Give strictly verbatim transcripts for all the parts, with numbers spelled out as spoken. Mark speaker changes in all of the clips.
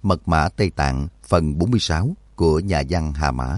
Speaker 1: Mật mã Tây Tạng phần bốn mươi sáu của nhà văn Hà Mã.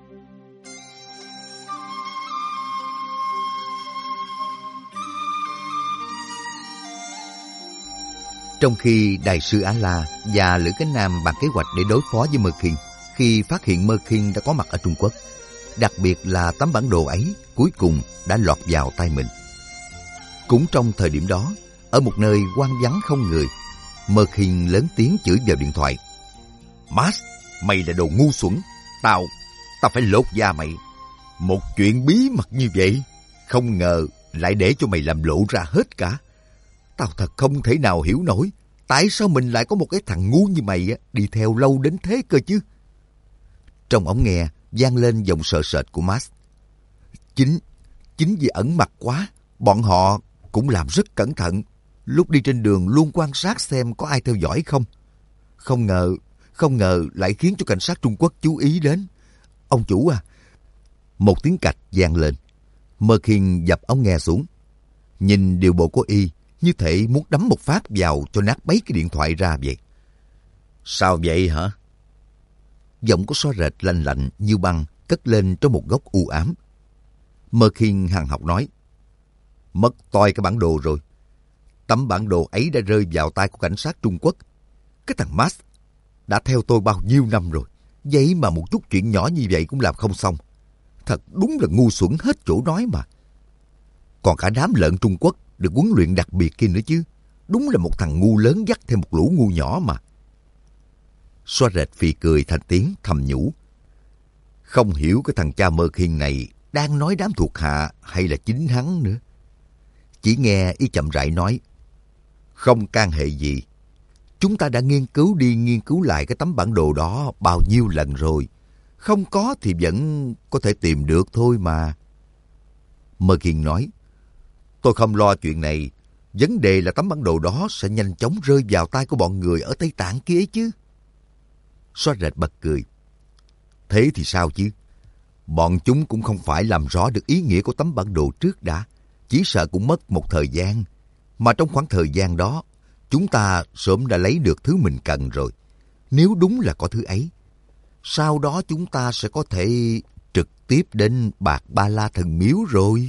Speaker 1: Trong khi Đại sư Á La và Lữ Cánh Nam bàn kế hoạch để đối phó với Mơ Khiên, khi phát hiện Mơ Khiên đã có mặt ở Trung Quốc, đặc biệt là tấm bản đồ ấy cuối cùng đã lọt vào tay mình. Cũng trong thời điểm đó, ở một nơi hoang vắng không người, Mơ Khiên lớn tiếng chửi vào điện thoại. Max, mày là đồ ngu xuẩn. Tao, tao phải lột da mày. Một chuyện bí mật như vậy, không ngờ lại để cho mày làm lộ ra hết cả. Tao thật không thể nào hiểu nổi, tại sao mình lại có một cái thằng ngu như mày á, đi theo lâu đến thế cơ chứ. Trong ống nghe vang lên giọng sợ sệt của Max. Chính, chính vì ẩn mặt quá, bọn họ cũng làm rất cẩn thận. Lúc đi trên đường luôn quan sát xem có ai theo dõi không. Không ngờ, không ngờ lại khiến cho cảnh sát Trung Quốc chú ý đến. Ông chủ à. Một tiếng cạch vang lên. Mơ Khiên dập ống nghe xuống. Nhìn điều bộ của y, như thể muốn đấm một phát vào cho nát bấy cái điện thoại ra vậy. Sao vậy hả? Giọng của xóa rệt lạnh lạnh như băng cất lên trong một góc u ám. Mơ Khiên hằn học nói. Mất toi cái bản đồ rồi. Tấm bản đồ ấy đã rơi vào tay của cảnh sát Trung Quốc. Cái thằng Max đã theo tôi bao nhiêu năm rồi. Vậy mà một chút chuyện nhỏ như vậy cũng làm không xong. Thật đúng là ngu xuẩn hết chỗ nói mà. Còn cả đám lợn Trung Quốc được huấn luyện đặc biệt kia nữa chứ. Đúng là một thằng ngu lớn dắt thêm một lũ ngu nhỏ mà. Xóa rệt phì cười thành tiếng thầm nhủ. Không hiểu cái thằng cha Mơ Khiên này đang nói đám thuộc hạ hay là chính hắn nữa. Chỉ nghe y chậm rãi nói. Không can hệ gì. Chúng ta đã nghiên cứu đi nghiên cứu lại cái tấm bản đồ đó bao nhiêu lần rồi. Không có thì vẫn có thể tìm được thôi mà. Mơ Khiên nói. Tôi không lo chuyện này. Vấn đề là tấm bản đồ đó sẽ nhanh chóng rơi vào tay của bọn người ở Tây Tạng kia ấy chứ. Xóa rệt bật cười. Thế thì sao chứ? Bọn chúng cũng không phải làm rõ được ý nghĩa của tấm bản đồ trước đã. Chỉ sợ cũng mất một thời gian. Mà trong khoảng thời gian đó, chúng ta sớm đã lấy được thứ mình cần rồi. Nếu đúng là có thứ ấy, sau đó chúng ta sẽ có thể trực tiếp đến Bạc Ba La Thần Miếu rồi.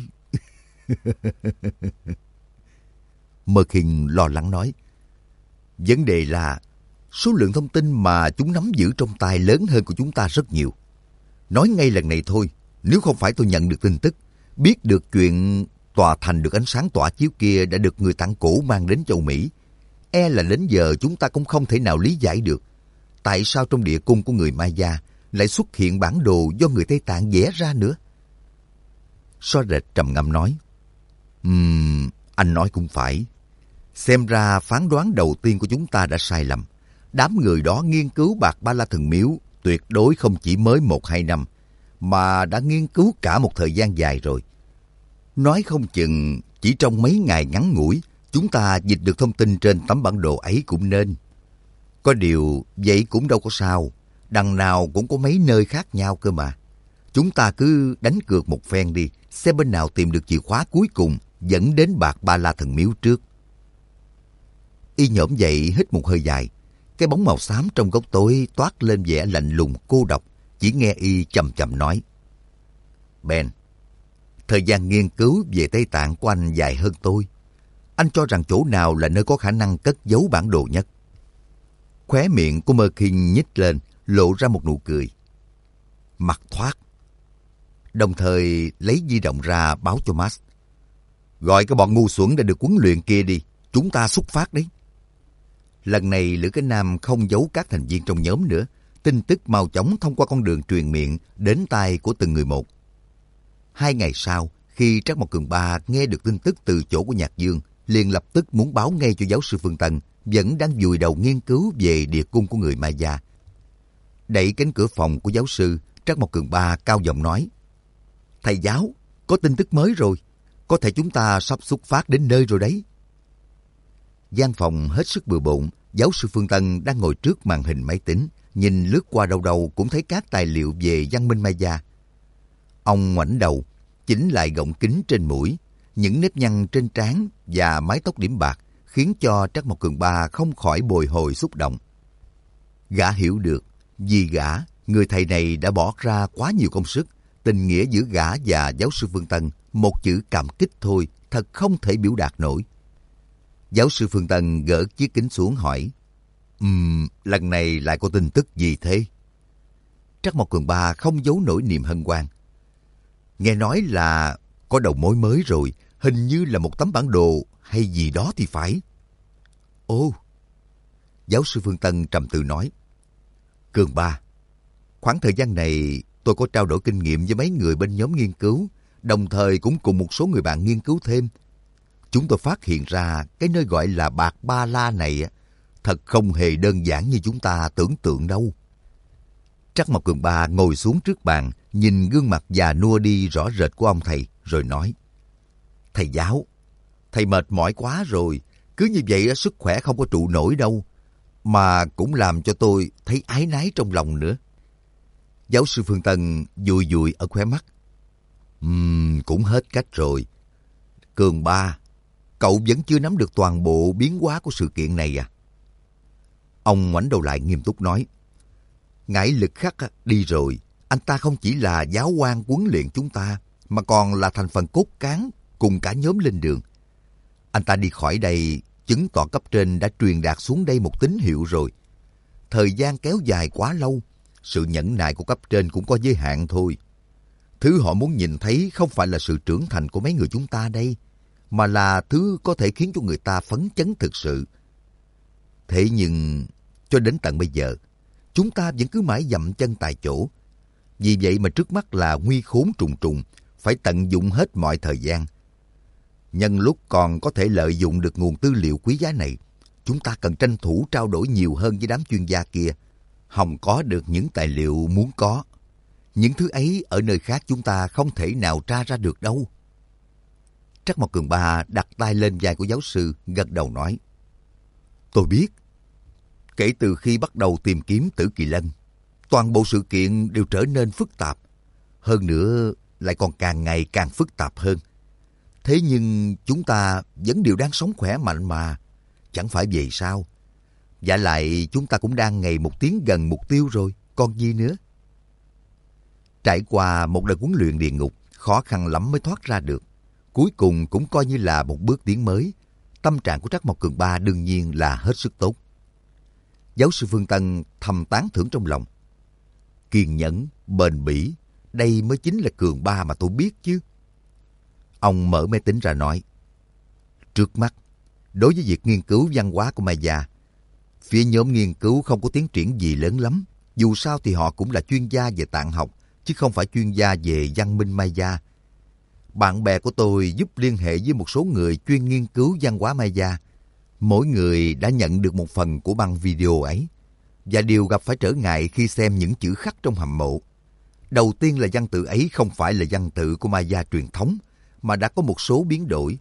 Speaker 1: Mơ Khiên lo lắng nói. Vấn đề là số lượng thông tin mà chúng nắm giữ trong tay lớn hơn của chúng ta rất nhiều. Nói ngay lần này thôi, nếu không phải tôi nhận được tin tức, biết được chuyện tòa thành được ánh sáng tỏa chiếu kia đã được người Tạng Cổ mang đến châu Mỹ, e là đến giờ chúng ta cũng không thể nào lý giải được tại sao trong địa cung của người Maya lại xuất hiện bản đồ do người Tây Tạng vẽ ra nữa. Xóa rệt trầm ngâm nói. Ừm, um, anh nói cũng phải. Xem ra phán đoán đầu tiên của chúng ta đã sai lầm. Đám người đó nghiên cứu Bạc Ba La Thần Miếu tuyệt đối không chỉ mới một hai năm, mà đã nghiên cứu cả một thời gian dài rồi. Nói không chừng chỉ trong mấy ngày ngắn ngủi, chúng ta dịch được thông tin trên tấm bản đồ ấy cũng nên. Có điều, vậy cũng đâu có sao. Đằng nào cũng có mấy nơi khác nhau cơ mà. Chúng ta cứ đánh cược một phen đi, xem bên nào tìm được chìa khóa cuối cùng dẫn đến Bạc Ba La Thần Miếu trước. Y nhổm dậy hít một hơi dài. Cái bóng màu xám trong góc tối toát lên vẻ lạnh lùng cô độc. Chỉ nghe y chậm chậm nói. Ben, thời gian nghiên cứu về Tây Tạng của anh dài hơn tôi. Anh cho rằng chỗ nào là nơi có khả năng cất giấu bản đồ nhất? Khóe miệng của Mơ Khiên nhếch lên, lộ ra một nụ cười. Mặt thoát. Đồng thời lấy di động ra báo cho Max. Gọi cái bọn ngu xuẩn đã được huấn luyện kia đi. Chúng ta xuất phát đấy. Lần này Lữ Cánh Nam không giấu các thành viên trong nhóm nữa. Tin tức mau chóng thông qua con đường truyền miệng đến tai của từng người một. Hai ngày sau, khi Trác Mộc Cường Ba nghe được tin tức từ chỗ của Nhạc Dương, liền lập tức muốn báo ngay cho giáo sư Phương Tân, vẫn đang vùi đầu nghiên cứu về địa cung của người Maya. Đẩy cánh cửa phòng của giáo sư, Trác Mộc Cường Ba cao giọng nói. Thầy giáo, có tin tức mới rồi. Có thể chúng ta sắp xuất phát đến nơi rồi đấy. Gian phòng hết sức bừa bộn, giáo sư Phương Tân đang ngồi trước màn hình máy tính, nhìn lướt qua đâu đâu cũng thấy các tài liệu về văn minh Maya. Ông ngoảnh đầu, chỉnh lại gọng kính trên mũi, những nếp nhăn trên trán và mái tóc điểm bạc khiến cho Trác Mộc Cường Ba không khỏi bồi hồi xúc động. Gã hiểu được, vì gã, người thầy này đã bỏ ra quá nhiều công sức, tình nghĩa giữa gã và giáo sư Phương Tân, một chữ cảm kích thôi, thật không thể biểu đạt nổi. Giáo sư Phương Tân gỡ chiếc kính xuống hỏi, Ừm, lần này lại có tin tức gì thế? Trắc Mộc Cường Ba không giấu nổi niềm hân hoan. Nghe nói là có đầu mối mới rồi, hình như là một tấm bản đồ hay gì đó thì phải. Ồ, giáo sư Phương Tân trầm tư nói, Cường Ba, khoảng thời gian này tôi có trao đổi kinh nghiệm với mấy người bên nhóm nghiên cứu, đồng thời cũng cùng một số người bạn nghiên cứu thêm. Chúng tôi phát hiện ra cái nơi gọi là Bạc Ba La này thật không hề đơn giản như chúng ta tưởng tượng đâu. Trắc Mộc Cường Ba ngồi xuống trước bàn, nhìn gương mặt già nua đi rõ rệt của ông thầy, rồi nói, Thầy giáo, thầy mệt mỏi quá rồi, cứ như vậy sức khỏe không có trụ nổi đâu, mà cũng làm cho tôi thấy áy náy trong lòng nữa. Giáo sư Phương Tân dùi dùi ở khóe mắt. Ừm, cũng hết cách rồi. Cường Ba, cậu vẫn chưa nắm được toàn bộ biến hóa của sự kiện này à? Ông ngoảnh đầu lại nghiêm túc nói, Ngải Lực Khắc đi rồi, anh ta không chỉ là giáo quan huấn luyện chúng ta, mà còn là thành phần cốt cán cùng cả nhóm lên đường. Anh ta đi khỏi đây, chứng tỏ cấp trên đã truyền đạt xuống đây một tín hiệu rồi. Thời gian kéo dài quá lâu, sự nhẫn nại của cấp trên cũng có giới hạn thôi. Thứ họ muốn nhìn thấy không phải là sự trưởng thành của mấy người chúng ta đây, mà là thứ có thể khiến cho người ta phấn chấn thực sự. Thế nhưng, cho đến tận bây giờ, chúng ta vẫn cứ mãi dậm chân tại chỗ. Vì vậy mà trước mắt là nguy khốn trùng trùng, phải tận dụng hết mọi thời gian. Nhân lúc còn có thể lợi dụng được nguồn tư liệu quý giá này, chúng ta cần tranh thủ trao đổi nhiều hơn với đám chuyên gia kia, hòng có được những tài liệu muốn có. Những thứ ấy ở nơi khác chúng ta không thể nào tra ra được đâu. Trắc Mộc Cường Ba đặt tay lên vai của giáo sư, gật đầu nói, Tôi biết. Kể từ khi bắt đầu tìm kiếm Tử Kỳ Lân, toàn bộ sự kiện đều trở nên phức tạp. Hơn nữa lại còn càng ngày càng phức tạp hơn. Thế nhưng chúng ta vẫn đều đang sống khỏe mạnh mà. Chẳng phải vậy sao? Và lại chúng ta cũng đang ngày một tiến gần mục tiêu rồi, còn gì nữa? Trải qua một đợt huấn luyện địa ngục, khó khăn lắm mới thoát ra được. Cuối cùng cũng coi như là một bước tiến mới. Tâm trạng của Trắc Mộc Cường Ba đương nhiên là hết sức tốt. Giáo sư Phương Tân thầm tán thưởng trong lòng. Kiên nhẫn, bền bỉ, đây mới chính là Cường Ba mà tôi biết chứ. Ông mở máy tính ra nói, trước mắt, đối với việc nghiên cứu văn hóa của Maya, phía nhóm nghiên cứu không có tiến triển gì lớn lắm. Dù sao thì họ cũng là chuyên gia về tạng học, chứ không phải chuyên gia về văn minh Maya. Bạn bè của tôi giúp liên hệ với một số người chuyên nghiên cứu văn hóa Maya. Mỗi người đã nhận được một phần của băng video ấy, và đều gặp phải trở ngại khi xem những chữ khắc trong hầm mộ. Đầu tiên là văn tự ấy không phải là văn tự của Maya truyền thống, mà đã có một số biến đổi.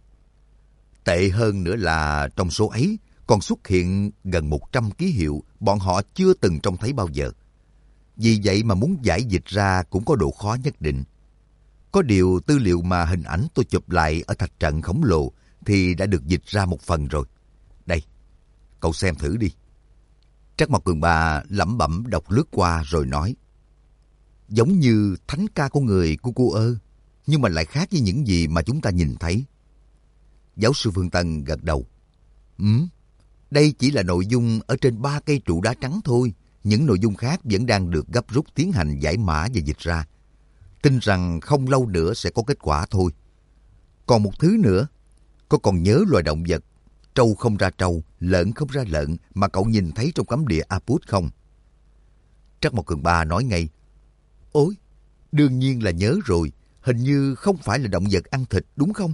Speaker 1: Tệ hơn nữa là trong số ấy còn xuất hiện gần một trăm ký hiệu bọn họ chưa từng trông thấy bao giờ. Vì vậy mà muốn giải dịch ra cũng có độ khó nhất định. Có điều tư liệu mà hình ảnh tôi chụp lại ở thạch trận khổng lồ thì đã được dịch ra một phần rồi. Đây, cậu xem thử đi. Trắc Mộc Cường Ba lẩm bẩm đọc lướt qua rồi nói, giống như thánh ca của người Cucuơ, nhưng mà lại khác với những gì mà chúng ta nhìn thấy. Giáo sư Phương Tân gật đầu. Ừ, đây chỉ là nội dung ở trên ba cây trụ đá trắng thôi. Những nội dung khác vẫn đang được gấp rút tiến hành giải mã và dịch ra. Tin rằng không lâu nữa sẽ có kết quả thôi. Còn một thứ nữa, có còn nhớ loài động vật trâu không ra trâu, lợn không ra lợn mà cậu nhìn thấy trong cấm địa Aput không? Trắc Mộc Cường Ba nói ngay, ôi, đương nhiên là nhớ rồi, hình như không phải là động vật ăn thịt đúng không?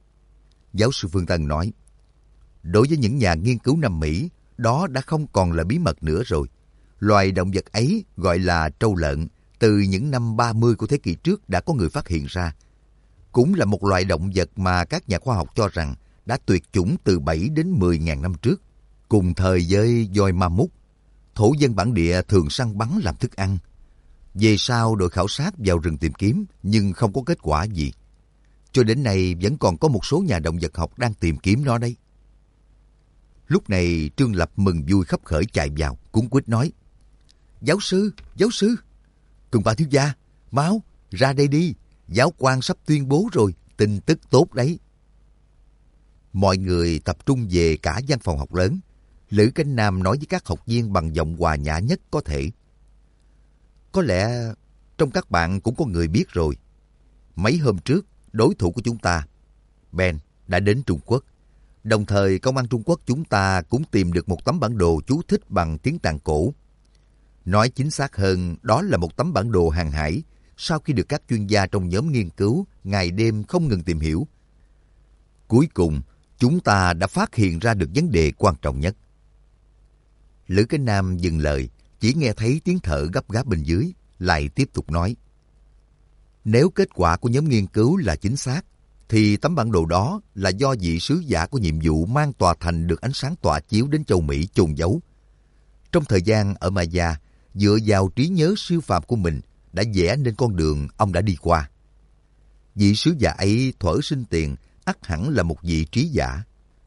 Speaker 1: Giáo sư Phương Tân nói, đối với những nhà nghiên cứu Nam Mỹ, đó đã không còn là bí mật nữa rồi. Loài động vật ấy gọi là trâu lợn, từ những năm ba mươi của thế kỷ trước đã có người phát hiện ra. Cũng là một loài động vật mà các nhà khoa học cho rằng đã tuyệt chủng từ bảy đến mười ngàn năm trước, cùng thời với voi ma mút. Thổ dân bản địa thường săn bắn làm thức ăn. Về sau đội khảo sát vào rừng tìm kiếm nhưng không có kết quả gì. Cho đến nay vẫn còn có một số nhà động vật học đang tìm kiếm nó đấy. Lúc này Trương Lập mừng vui khấp khởi chạy vào, cuống quýt nói, Giáo sư, giáo sư! Cường Ba thiếu gia, mau, ra đây đi. Giáo quan sắp tuyên bố rồi, tin tức tốt đấy. Mọi người tập trung về cả văn phòng học lớn. Lữ Cánh Nam nói với các học viên bằng giọng hòa nhã nhất có thể. Có lẽ trong các bạn cũng có người biết rồi. Mấy hôm trước, đối thủ của chúng ta, Ben, đã đến Trung Quốc. Đồng thời, công an Trung Quốc chúng ta cũng tìm được một tấm bản đồ chú thích bằng tiếng Tạng cổ. Nói chính xác hơn, đó là một tấm bản đồ hàng hải sau khi được các chuyên gia trong nhóm nghiên cứu ngày đêm không ngừng tìm hiểu. Cuối cùng, chúng ta đã phát hiện ra được vấn đề quan trọng nhất. Lữ Cái Nam dừng lời, chỉ nghe thấy tiếng thở gấp gáp bên dưới, lại tiếp tục nói. Nếu kết quả của nhóm nghiên cứu là chính xác, thì tấm bản đồ đó là do vị sứ giả của nhiệm vụ mang tòa thành được ánh sáng tỏa chiếu đến châu Mỹ chôn giấu. Trong thời gian ở Maya, dựa vào trí nhớ siêu phàm của mình, đã vẽ nên con đường ông đã đi qua. Vị sứ giả ấy thuở sinh tiền, ắt hẳn là một vị trí giả.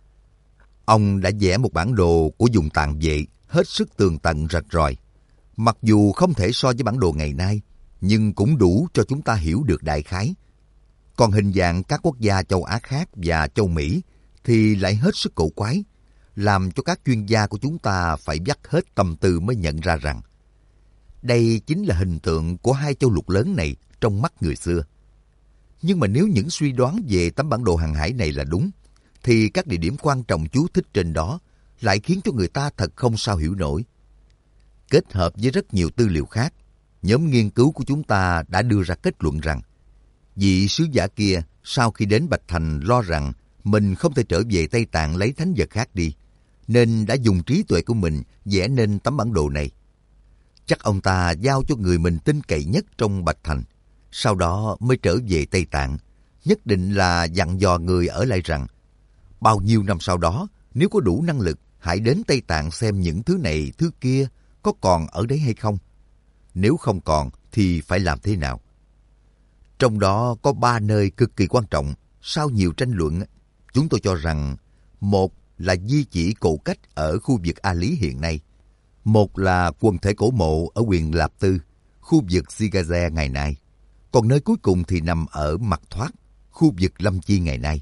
Speaker 1: Ông đã vẽ một bản đồ của vùng Tạng Vệ hết sức tường tận rạch ròi. Mặc dù không thể so với bản đồ ngày nay, nhưng cũng đủ cho chúng ta hiểu được đại khái. Còn hình dạng các quốc gia châu Á khác và châu Mỹ thì lại hết sức cổ quái, làm cho các chuyên gia của chúng ta phải vắt hết tâm tư mới nhận ra rằng đây chính là hình tượng của hai châu lục lớn này trong mắt người xưa. Nhưng mà nếu những suy đoán về tấm bản đồ hàng hải này là đúng, thì các địa điểm quan trọng chú thích trên đó lại khiến cho người ta thật không sao hiểu nổi. Kết hợp với rất nhiều tư liệu khác, nhóm nghiên cứu của chúng ta đã đưa ra kết luận rằng vị sứ giả kia sau khi đến Bạch Thành lo rằng mình không thể trở về Tây Tạng lấy thánh vật khác đi, nên đã dùng trí tuệ của mình vẽ nên tấm bản đồ này. Chắc ông ta giao cho người mình tin cậy nhất trong Bạch Thành, sau đó mới trở về Tây Tạng, nhất định là dặn dò người ở lại rằng bao nhiêu năm sau đó, nếu có đủ năng lực, hãy đến Tây Tạng xem những thứ này, thứ kia có còn ở đấy hay không. Nếu không còn thì phải làm thế nào? Trong đó có ba nơi cực kỳ quan trọng. Sau nhiều tranh luận, chúng tôi cho rằng một là di chỉ cổ cách ở khu vực A Lý hiện nay, một là quần thể cổ mộ ở huyện Lạp Tư, khu vực Sigaze ngày nay, còn nơi cuối cùng thì nằm ở Mặt Thoát, khu vực Lâm Chi ngày nay.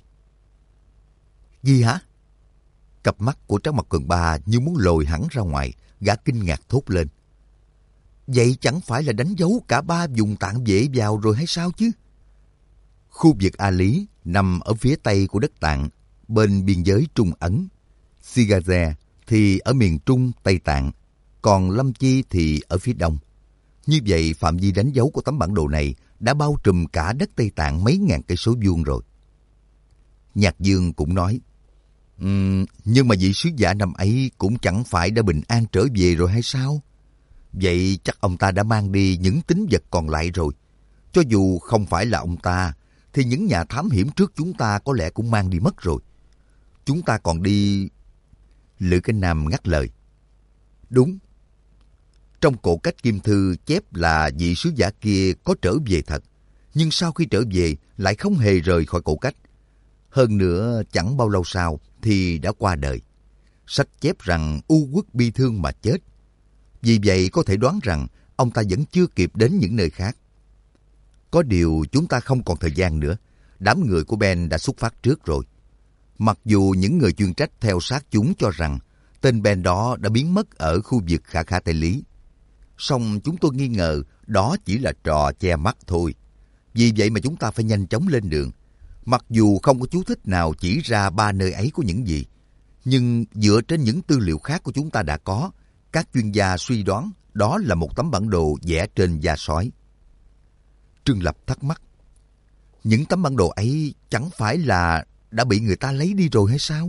Speaker 1: Gì hả? Cặp mắt của Trác Mộc Cường Ba như muốn lồi hẳn ra ngoài, gã kinh ngạc thốt lên. Vậy chẳng phải là đánh dấu cả ba vùng Tạng Vệ vào rồi hay sao chứ? Khu vực A Lý nằm ở phía tây của đất Tạng, bên biên giới Trung Ấn. Sigaze thì ở miền Trung Tây Tạng, còn Lâm Chi thì ở phía đông. Như vậy phạm vi đánh dấu của tấm bản đồ này đã bao trùm cả đất Tây Tạng mấy ngàn cây số vuông rồi. Nhạc Dương cũng nói, um, nhưng mà vị sứ giả năm ấy cũng chẳng phải đã bình an trở về rồi hay sao? Vậy chắc ông ta đã mang đi những tín vật còn lại rồi. Cho dù không phải là ông ta, thì những nhà thám hiểm trước chúng ta có lẽ cũng mang đi mất rồi. Chúng ta còn đi... Lữ Cái Nam ngắt lời. Đúng. Trong cổ cách Kim Thư chép là vị sứ giả kia có trở về thật, nhưng sau khi trở về lại không hề rời khỏi cổ cách. Hơn nữa chẳng bao lâu sau thì đã qua đời. Sách chép rằng u uất bi thương mà chết. Vì vậy có thể đoán rằng ông ta vẫn chưa kịp đến những nơi khác. Có điều chúng ta không còn thời gian nữa. Đám người của Ben đã xuất phát trước rồi. Mặc dù những người chuyên trách theo sát chúng cho rằng tên Ben đó đã biến mất ở khu vực Khả Khả Tây Lý. Song chúng tôi nghi ngờ đó chỉ là trò che mắt thôi. Vì vậy mà chúng ta phải nhanh chóng lên đường. Mặc dù không có chú thích nào chỉ ra ba nơi ấy có những gì, nhưng dựa trên những tư liệu khác của chúng ta đã có, các chuyên gia suy đoán đó là một tấm bản đồ vẽ trên da sói. Trương Lập thắc mắc. Những tấm bản đồ ấy chẳng phải là đã bị người ta lấy đi rồi hay sao?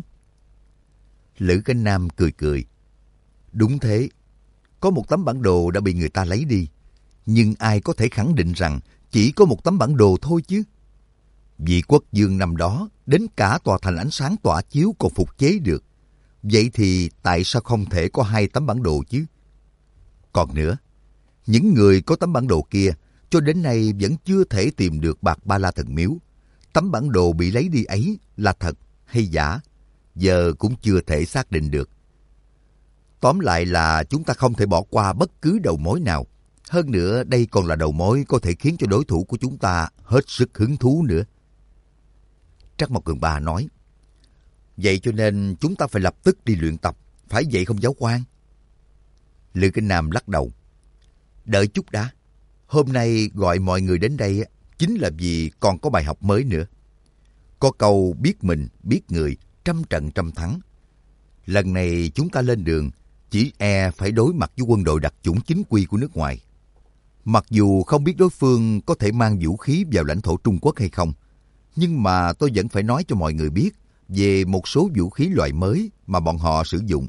Speaker 1: Lữ Cái Nam cười cười. Đúng thế. Có một tấm bản đồ đã bị người ta lấy đi. Nhưng ai có thể khẳng định rằng chỉ có một tấm bản đồ thôi chứ? Vị quốc vương năm đó đến cả tòa thành ánh sáng tỏa chiếu còn phục chế được. Vậy thì tại sao không thể có hai tấm bản đồ chứ? Còn nữa, những người có tấm bản đồ kia cho đến nay vẫn chưa thể tìm được Bạc Ba La Thần Miếu. Tấm bản đồ bị lấy đi ấy là thật hay giả, giờ cũng chưa thể xác định được. Tóm lại là chúng ta không thể bỏ qua bất cứ đầu mối nào. Hơn nữa đây còn là đầu mối có thể khiến cho đối thủ của chúng ta hết sức hứng thú nữa. Trắc Mộc Cường Ba nói, vậy cho nên chúng ta phải lập tức đi luyện tập, phải vậy không giáo quan? Lữ Kinh Nam lắc đầu. Đợi chút đã, hôm nay gọi mọi người đến đây chính là vì còn có bài học mới nữa. Có câu biết mình, biết người, trăm trận trăm thắng. Lần này chúng ta lên đường, chỉ e phải đối mặt với quân đội đặc chủng chính quy của nước ngoài. Mặc dù không biết đối phương có thể mang vũ khí vào lãnh thổ Trung Quốc hay không, nhưng mà tôi vẫn phải nói cho mọi người biết về một số vũ khí loại mới mà bọn họ sử dụng.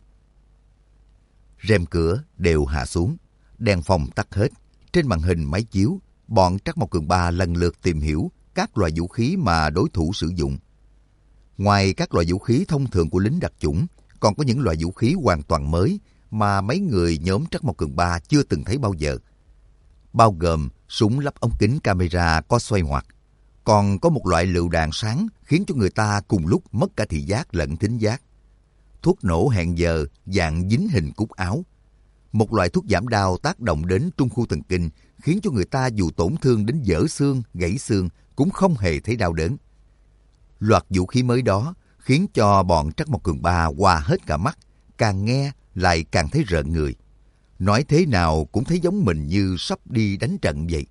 Speaker 1: Rèm cửa đều hạ xuống, đèn phòng tắt hết. Trên màn hình máy chiếu, bọn Trắc Mộc Cường Ba lần lượt tìm hiểu các loại vũ khí mà đối thủ sử dụng. Ngoài các loại vũ khí thông thường của lính đặc chủng, còn có những loại vũ khí hoàn toàn mới mà mấy người nhóm Trắc Mộc Cường Ba chưa từng thấy bao giờ. Bao gồm súng lắp ống kính camera có xoay hoạt, còn có một loại lựu đạn sáng khiến cho người ta cùng lúc mất cả thị giác lẫn thính giác. Thuốc nổ hẹn giờ dạng dính hình cúc áo. Một loại thuốc giảm đau tác động đến trung khu thần kinh khiến cho người ta dù tổn thương đến vỡ xương, gãy xương cũng không hề thấy đau đớn. Loạt vũ khí mới đó khiến cho bọn Trắc Mộc Cường Ba hoa hết cả mắt, càng nghe lại càng thấy rợn người. Nói thế nào cũng thấy giống mình như sắp đi đánh trận vậy.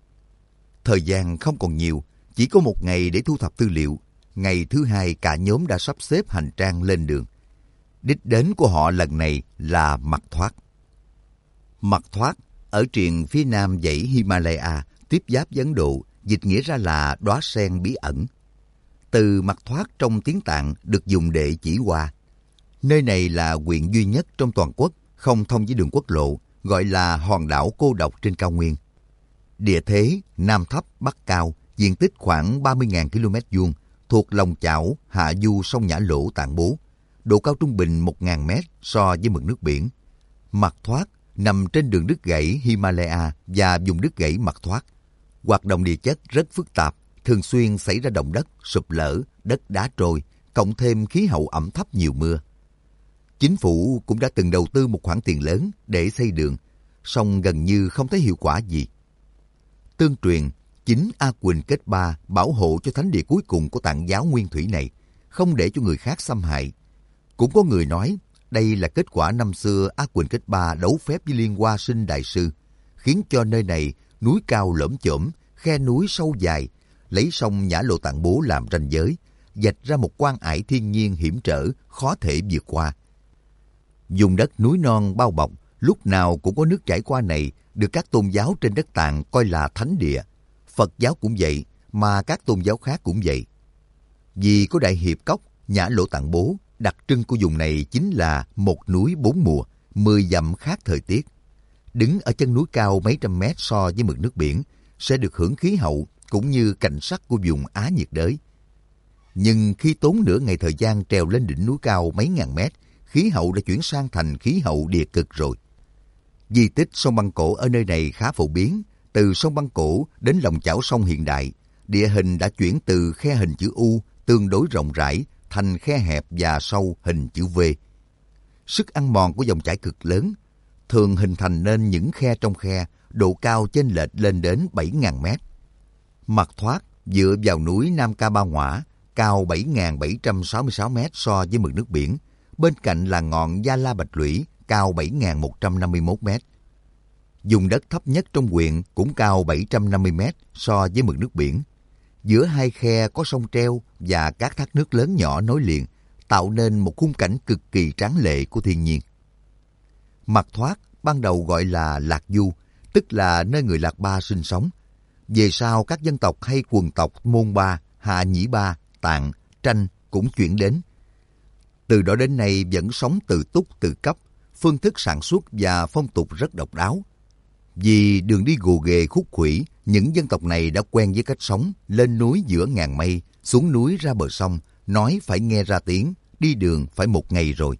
Speaker 1: Thời gian không còn nhiều, chỉ có một ngày để thu thập tư liệu. Ngày thứ hai cả nhóm đã sắp xếp hành trang lên đường. Đích đến của họ lần này là Mạc Thoát. Mạc Thoát ở triền phía nam dãy Himalaya tiếp giáp với Ấn Độ, dịch nghĩa ra là đóa sen bí ẩn. Từ Mạc Thoát trong tiếng Tạng được dùng để chỉ qua. Nơi này là huyện duy nhất trong toàn quốc không thông với đường quốc lộ, gọi là hòn đảo cô độc trên cao nguyên. Địa thế nam thấp bắc cao, diện tích khoảng ba mươi nghìn ki lô mét vuông, thuộc lòng chảo hạ du sông Nhã Lỗ Tạng Bố, độ cao trung bình một nghìn mét so với mực nước biển. Mạc Thoát nằm trên đường đứt gãy Himalaya và vùng đứt gãy Mạc Thoát. Hoạt động địa chất rất phức tạp, thường xuyên xảy ra động đất, sụp lở, đất đá trôi, cộng thêm khí hậu ẩm thấp nhiều mưa. Chính phủ cũng đã từng đầu tư một khoản tiền lớn để xây đường, song gần như không thấy hiệu quả gì. Tương truyền, chính A Quỳnh Kết Ba bảo hộ cho thánh địa cuối cùng của Tạng giáo nguyên thủy này, không để cho người khác xâm hại. Cũng có người nói đây là kết quả năm xưa A Quỳnh Kết Ba đấu phép với Liên Hoa Sinh Đại Sư, khiến cho nơi này núi cao lởm chởm, khe núi sâu dài, lấy sông Nhã Lộ Tạng Bố làm ranh giới, vạch ra một quan ải thiên nhiên hiểm trở, khó thể vượt qua. Vùng đất núi non bao bọc, lúc nào cũng có nước chảy qua này, được các tôn giáo trên đất Tạng coi là thánh địa. Phật giáo cũng vậy, mà các tôn giáo khác cũng vậy. Vì có Đại Hiệp Cốc, Nhã Lộ Tạng Bố, đặc trưng của vùng này chính là một núi bốn mùa, mười dặm khác thời tiết. Đứng ở chân núi cao mấy trăm mét so với mực nước biển, sẽ được hưởng khí hậu cũng như cảnh sắc của vùng Á nhiệt đới. Nhưng khi tốn nửa ngày thời gian trèo lên đỉnh núi cao mấy ngàn mét, khí hậu đã chuyển sang thành khí hậu địa cực rồi. Di tích sông băng cổ ở nơi này khá phổ biến, từ sông băng cổ đến lòng chảo sông hiện đại, địa hình đã chuyển từ khe hình chữ U tương đối rộng rãi thành khe hẹp và sâu hình chữ V. Sức ăn mòn của dòng chảy cực lớn, thường hình thành nên những khe trong khe, độ cao chênh lệch lên đến bảy nghìn mét. Mạc Thoát dựa vào núi Nam Ca Ba Ngoã, cao bảy nghìn bảy trăm sáu mươi sáu mét so với mực nước biển, bên cạnh là ngọn Gia La Bạch Lũy, cao bảy nghìn một trăm năm mươi mốt mét. Vùng đất thấp nhất trong huyện cũng cao bảy trăm năm mươi mét so với mực nước biển. Giữa hai khe có sông treo và các thác nước lớn nhỏ nối liền, tạo nên một khung cảnh cực kỳ tráng lệ của thiên nhiên. Mạc Thoát ban đầu gọi là Lạc Du, tức là nơi người Lạc Ba sinh sống. Về sau các dân tộc hay quần tộc Môn Ba, Hạ Nhĩ Ba, Tạng, Tranh cũng chuyển đến. Từ đó đến nay vẫn sống tự túc tự cấp, phương thức sản xuất và phong tục rất độc đáo. Vì đường đi gồ ghề khúc khuỷu, những dân tộc này đã quen với cách sống lên núi giữa ngàn mây, xuống núi ra bờ sông, nói phải nghe ra tiếng, đi đường phải một ngày rồi.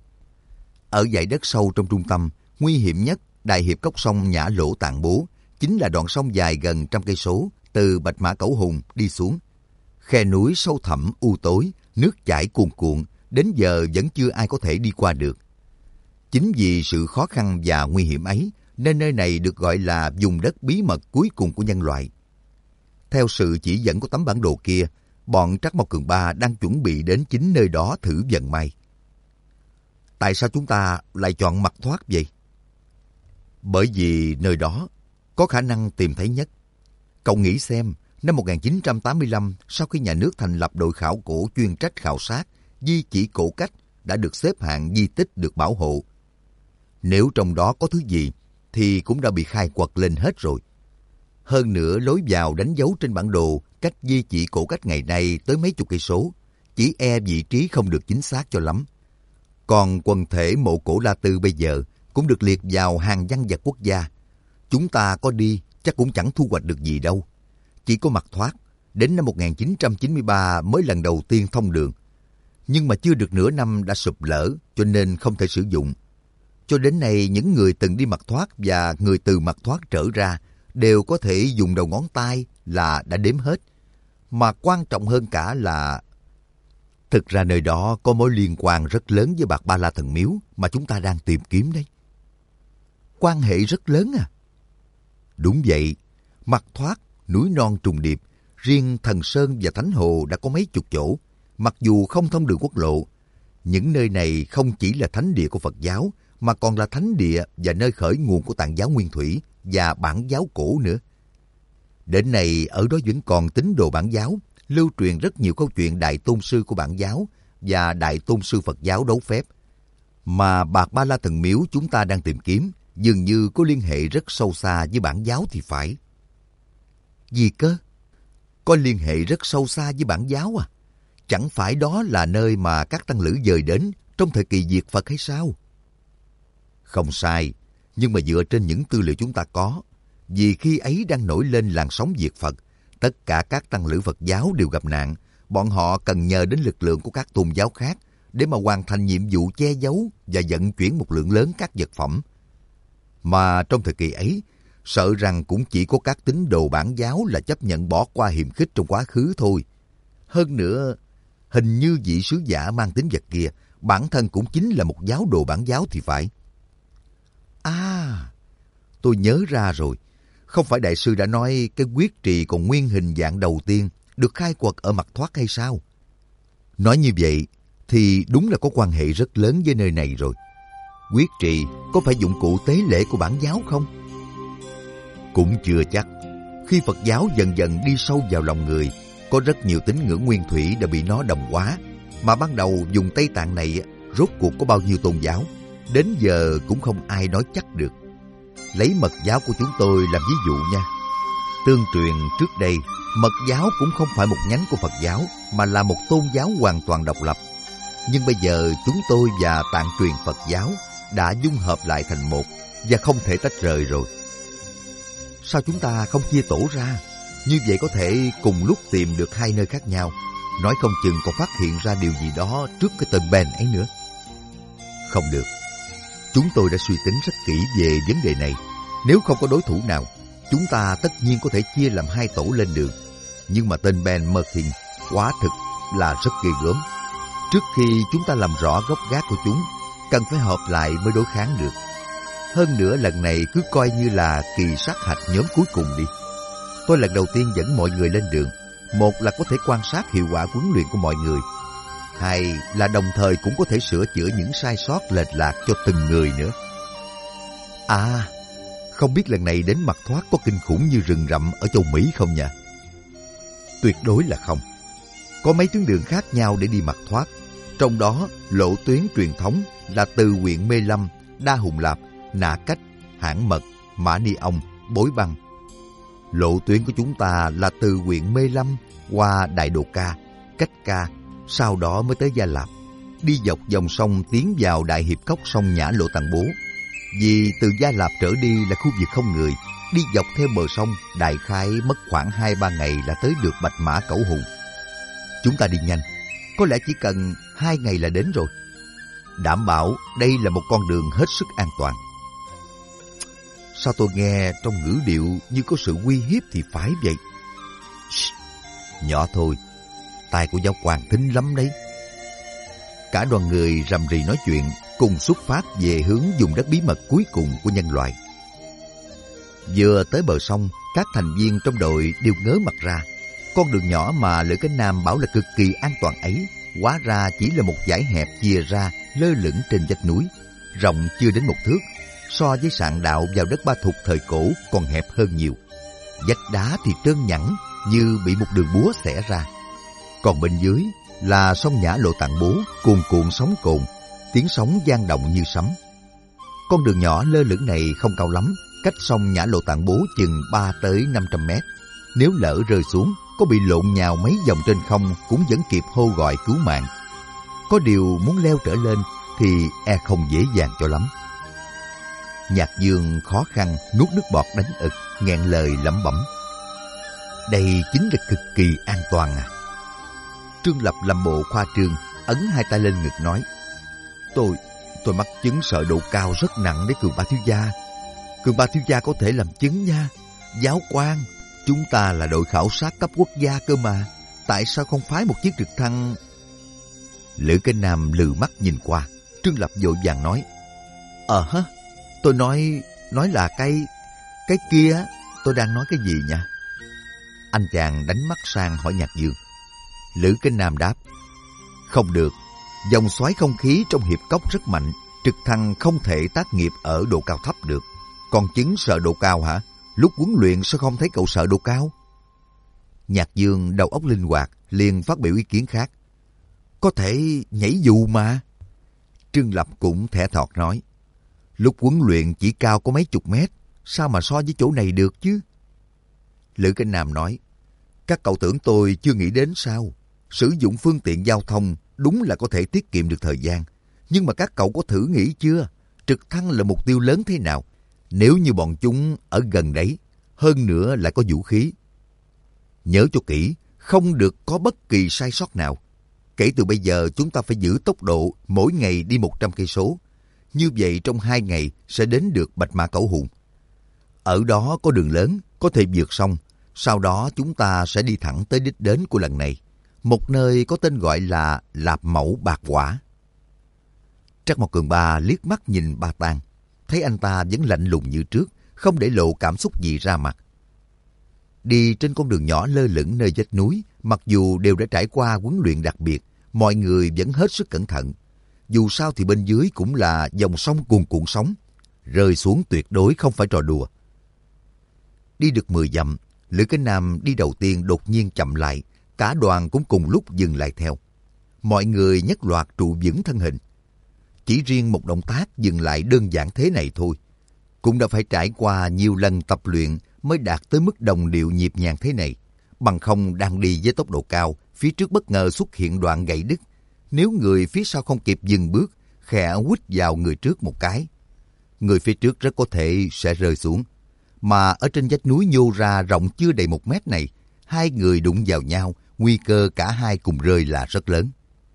Speaker 1: Ở dãy đất sâu trong trung tâm, nguy hiểm nhất Đại Hiệp Cốc sông Nhã Lỗ Tạng Bố chính là đoạn sông dài gần trăm cây số từ Bạch Mã Cẩu Hùng đi xuống. Khe núi sâu thẳm u tối, nước chảy cuồn cuộn, đến giờ vẫn chưa ai có thể đi qua được. Chính vì sự khó khăn và nguy hiểm ấy, nên nơi này được gọi là vùng đất bí mật cuối cùng của nhân loại. Theo sự chỉ dẫn của tấm bản đồ kia, bọn Trắc Mộc Cường Ba đang chuẩn bị đến chính nơi đó thử vận may. Tại sao chúng ta lại chọn Mật Thoát vậy? Bởi vì nơi đó có khả năng tìm thấy nhất. Cậu nghĩ xem, năm một nghìn chín trăm tám mươi lăm, sau khi nhà nước thành lập đội khảo cổ chuyên trách khảo sát, di chỉ cổ cách đã được xếp hạng di tích được bảo hộ. Nếu trong đó có thứ gì, thì cũng đã bị khai quật lên hết rồi. Hơn nữa, lối vào đánh dấu trên bản đồ cách di chỉ cổ cách ngày nay tới mấy chục cây số, chỉ e vị trí không được chính xác cho lắm. Còn quần thể mộ cổ La Tư bây giờ cũng được liệt vào hàng văn vật quốc gia. Chúng ta có đi chắc cũng chẳng thu hoạch được gì đâu. Chỉ có Mật Thoát, đến năm một nghìn chín trăm chín mươi ba mới lần đầu tiên thông đường. Nhưng mà chưa được nửa năm đã sụp lở, cho nên không thể sử dụng. Cho đến nay, những người từng đi Mật Thoát và người từ Mật Thoát trở ra đều có thể dùng đầu ngón tay là đã đếm hết. Mà quan trọng hơn cả là... Thực ra nơi đó có mối liên quan rất lớn với Bạt Ba La Thần Miếu mà chúng ta đang tìm kiếm đấy. Quan hệ rất lớn à? Đúng vậy, Mật Thoát, núi non trùng điệp, riêng Thần Sơn và Thánh Hồ đã có mấy chục chỗ. Mặc dù không thông đường quốc lộ, những nơi này không chỉ là thánh địa của Phật giáo, mà còn là thánh địa và nơi khởi nguồn của Tạng giáo Nguyên Thủy và Bản giáo cổ nữa. Đến nay, ở đó vẫn còn tín đồ Bản giáo, lưu truyền rất nhiều câu chuyện Đại Tôn Sư của Bản giáo và Đại Tôn Sư Phật giáo đấu phép. Mà Bạt Ba La Thần Miếu chúng ta đang tìm kiếm dường như có liên hệ rất sâu xa với Bản giáo thì phải. Gì cơ? Có liên hệ rất sâu xa với Bản giáo à? Chẳng phải đó là nơi mà các tăng lữ dời đến trong thời kỳ diệt Phật hay sao? Không sai, nhưng mà dựa trên những tư liệu chúng ta có, vì khi ấy đang nổi lên làn sóng diệt Phật, tất cả các tăng lữ Phật giáo đều gặp nạn. Bọn họ cần nhờ đến lực lượng của các tôn giáo khác để mà hoàn thành nhiệm vụ che giấu và vận chuyển một lượng lớn các vật phẩm. Mà trong thời kỳ ấy, sợ rằng cũng chỉ có các tín đồ Bản giáo là chấp nhận bỏ qua hiềm khích trong quá khứ thôi. Hơn nữa, hình như vị sứ giả mang tính vật kia bản thân cũng chính là một giáo đồ Bản giáo thì phải. À, tôi nhớ ra rồi. Không phải đại sư đã nói cái quyết trì còn nguyên hình dạng đầu tiên được khai quật ở Mật Thoát hay sao? Nói như vậy thì đúng là có quan hệ rất lớn với nơi này rồi. Quyết trì có phải dụng cụ tế lễ của Bản giáo không? Cũng chưa chắc. Khi Phật giáo dần dần đi sâu vào lòng người, có rất nhiều tín ngưỡng nguyên thủy đã bị nó đồng hóa. Mà ban đầu dùng Tây Tạng này rốt cuộc có bao nhiêu tôn giáo, đến giờ cũng không ai nói chắc được. Lấy Mật giáo của chúng tôi làm ví dụ nha. Tương truyền trước đây, Mật giáo cũng không phải một nhánh của Phật giáo, mà là một tôn giáo hoàn toàn độc lập. Nhưng bây giờ chúng tôi và Tạng truyền Phật giáo đã dung hợp lại thành một và không thể tách rời rồi. Sao chúng ta không chia tổ ra? Như vậy có thể cùng lúc tìm được hai nơi khác nhau. Nói không chừng còn phát hiện ra điều gì đó trước cái tên Ben ấy nữa. Không được. Chúng tôi đã suy tính rất kỹ về vấn đề này. Nếu không có đối thủ nào, chúng ta tất nhiên có thể chia làm hai tổ lên đường. Nhưng mà tên Ben Merkin quả thực là rất ghê gớm. Trước khi chúng ta làm rõ gốc gác của chúng, cần phải hợp lại mới đối kháng được. Hơn nữa lần này cứ coi như là kỳ sát hạch nhóm cuối cùng đi. Tôi lần đầu tiên dẫn mọi người lên đường. Một là có thể quan sát hiệu quả huấn luyện của mọi người. Hai là đồng thời cũng có thể sửa chữa những sai sót lệch lạc cho từng người nữa. À, không biết lần này đến Mật Thoát có kinh khủng như rừng rậm ở châu Mỹ không nhỉ? Tuyệt đối là không. Có mấy tuyến đường khác nhau để đi Mật Thoát. Trong đó, lộ tuyến truyền thống là từ huyện Mê Lâm, Đa Hùng Lạp, Nạ Cách, Hãng Mật, Mã Ni Ông, Bối Băng. Lộ tuyến của chúng ta là từ huyện Mê Lâm qua Đại Đồ Ca, Cách Ca, sau đó mới tới Gia Lạp, đi dọc dòng sông tiến vào Đại Hiệp Cốc sông Nhã Lộ Tạng Bố. Vì từ Gia Lạp trở đi là khu vực không người, đi dọc theo bờ sông đại khái mất khoảng hai ba ngày là tới được Bạch Mã Cẩu Hùng. Chúng ta đi nhanh, có lẽ chỉ cần hai ngày là đến rồi. Đảm bảo đây là một con đường hết sức an toàn. Sao tôi nghe trong ngữ điệu như có sự uy hiếp thì phải vậy? Shh, nhỏ thôi, tai của giáo hoàng thính lắm đấy. Cả đoàn người rầm rì nói chuyện, cùng xuất phát về hướng vùng đất bí mật cuối cùng của nhân loại. Vừa tới bờ sông, các thành viên trong đội đều ngớ mặt ra. Con đường nhỏ mà Lữ Cánh Nam bảo là cực kỳ an toàn ấy, hóa ra chỉ là một dải hẹp chia ra lơ lửng trên vách núi, rộng chưa đến một thước, so với sạn đạo vào đất Ba Thục thời cổ còn hẹp hơn nhiều. Vách đá thì trơn nhẵn như bị một đường búa xẻ ra. Còn bên dưới là sông Nhã Lộ Tạng Bố cuồn cuộn sóng cồn, tiếng sóng vang động như sấm. Con đường nhỏ lơ lửng này không cao lắm, cách sông Nhã Lộ Tạng Bố chừng ba tới năm trăm mét. Nếu lỡ rơi xuống, có bị lộn nhào mấy vòng trên không cũng vẫn kịp hô gọi cứu mạng. Có điều muốn leo trở lên thì e không dễ dàng cho lắm. Nhạc Dương khó khăn nuốt nước bọt đánh ực, nghẹn lời lẩm bẩm. Đây chính là cực kỳ an toàn à. Trương Lập làm bộ khoa trương, ấn hai tay lên ngực nói. Tôi, tôi mắc chứng sợ độ cao rất nặng đấy Cường Ba thiếu gia. Cường Ba thiếu gia có thể làm chứng nha. Giáo quan, chúng ta là đội khảo sát cấp quốc gia cơ mà. Tại sao không phái một chiếc trực thăng? Lữ Cánh Nam lừ mắt nhìn qua. Trương Lập vội vàng nói. Ờ hả, tôi nói, nói là cái, cái kia, tôi đang nói cái gì nhỉ? Anh chàng đánh mắt sang hỏi Nhạc Dương. Lữ Cánh Nam đáp. Không được, dòng xoáy không khí trong hiệp cốc rất mạnh, trực thăng không thể tác nghiệp ở độ cao thấp được. Còn chứng sợ độ cao hả? Lúc huấn luyện sao không thấy cậu sợ độ cao? Nhạc Dương đầu óc linh hoạt, liền phát biểu ý kiến khác. Có thể nhảy dù mà. Trương Lập cũng thẻ thọt nói. Lúc huấn luyện chỉ cao có mấy chục mét, sao mà so với chỗ này được chứ? Lữ Cánh Nam nói. Các cậu tưởng tôi chưa nghĩ đến sao? Sử dụng phương tiện giao thông đúng là có thể tiết kiệm được thời gian. Nhưng mà các cậu có thử nghĩ chưa? Trực thăng là mục tiêu lớn thế nào? Nếu như bọn chúng ở gần đấy, hơn nữa lại có vũ khí. Nhớ cho kỹ, không được có bất kỳ sai sót nào. Kể từ bây giờ chúng ta phải giữ tốc độ mỗi ngày đi một trăm cây số. Như vậy trong hai ngày sẽ đến được Bạch Mã Cẩu Hùng. Ở đó có đường lớn, có thể vượt sông. Sau đó chúng ta sẽ đi thẳng tới đích đến của lần này. Một nơi có tên gọi là Lạp Mẫu Bạc Quả. Trắc Mộc Cường Ba liếc mắt nhìn Ba Tàng, thấy anh ta vẫn lạnh lùng như trước, không để lộ cảm xúc gì ra mặt. Đi trên con đường nhỏ lơ lửng nơi vách núi, mặc dù đều đã trải qua huấn luyện đặc biệt, mọi người vẫn hết sức cẩn thận. Dù sao thì bên dưới cũng là dòng sông cuồn cuộn sóng, rơi xuống tuyệt đối không phải trò đùa. Đi được mười dặm, Lữ Cánh Nam đi đầu tiên đột nhiên chậm lại, cả đoàn cũng cùng lúc dừng lại theo. Mọi người nhất loạt trụ vững thân hình. Chỉ riêng một động tác dừng lại đơn giản thế này thôi, cũng đã phải trải qua nhiều lần tập luyện mới đạt tới mức đồng điệu nhịp nhàng thế này. Bằng không đang đi với tốc độ cao, phía trước bất ngờ xuất hiện đoạn gãy đứt. Nếu người phía sau không kịp dừng bước, khẽ quýt vào người trước một cái, người phía trước rất có thể sẽ rơi xuống. Mà ở trên vách núi nhô ra rộng chưa đầy một mét này, hai người đụng vào nhau, nguy cơ cả hai cùng rơi là rất lớn.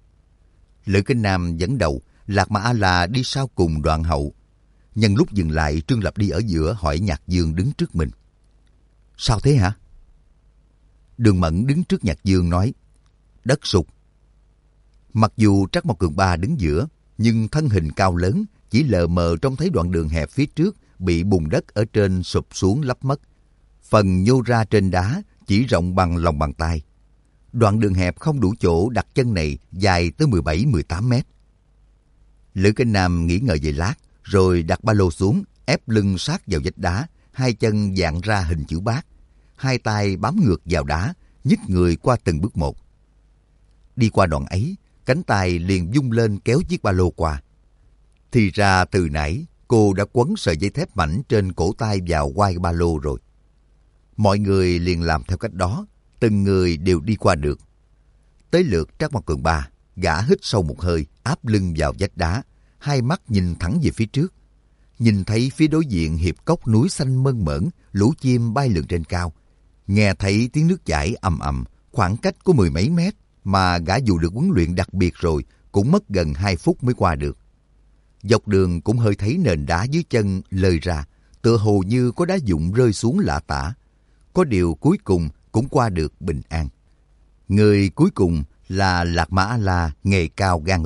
Speaker 1: Lữ Cánh Nam dẫn đầu, Lạc Mà A-la đi sau cùng đoạn hậu. Nhân lúc dừng lại, Trương Lập đi ở giữa hỏi Nhạc Dương đứng trước mình. Sao thế hả? Đường Mẫn đứng trước Nhạc Dương nói. Đất sụt. Mặc dù Trắc Mộc Cường Ba đứng giữa, nhưng thân hình cao lớn, chỉ lờ mờ trông thấy đoạn đường hẹp phía trước bị bùn đất ở trên sụp xuống lấp mất. Phần nhô ra trên đá chỉ rộng bằng lòng bàn tay. Đoạn đường hẹp không đủ chỗ đặt chân này dài tới mười bảy mười tám mét. Lữ Cánh Nam nghỉ ngơi vài lát, rồi đặt ba lô xuống, ép lưng sát vào vách đá, hai chân dạn ra hình chữ bát, hai tay bám ngược vào đá, nhích người qua từng bước một. Đi qua đoạn ấy, cánh tay liền vung lên kéo chiếc ba lô qua. Thì ra từ nãy cô đã quấn sợi dây thép mảnh trên cổ tay vào quai ba lô rồi. Mọi người liền làm theo cách đó, từng người đều đi qua được. Tới lượt Trắc Mộc Cường Ba, gã hít sâu một hơi, áp lưng vào vách đá, hai mắt nhìn thẳng về phía trước. Nhìn thấy phía đối diện hiệp cốc núi xanh mơn mởn, lũ chim bay lượn trên cao. Nghe thấy tiếng nước chảy ầm ầm, khoảng cách có mười mấy mét, mà gã dù được huấn luyện đặc biệt rồi, cũng mất gần hai phút mới qua được. Dọc đường cũng hơi thấy nền đá dưới chân lơi ra, tựa hồ như có đá vụn rơi xuống lả tả. Có điều cuối cùng cũng qua được bình an. Người cuối cùng là Lạc Mà A-la, nghề cao gan lớn,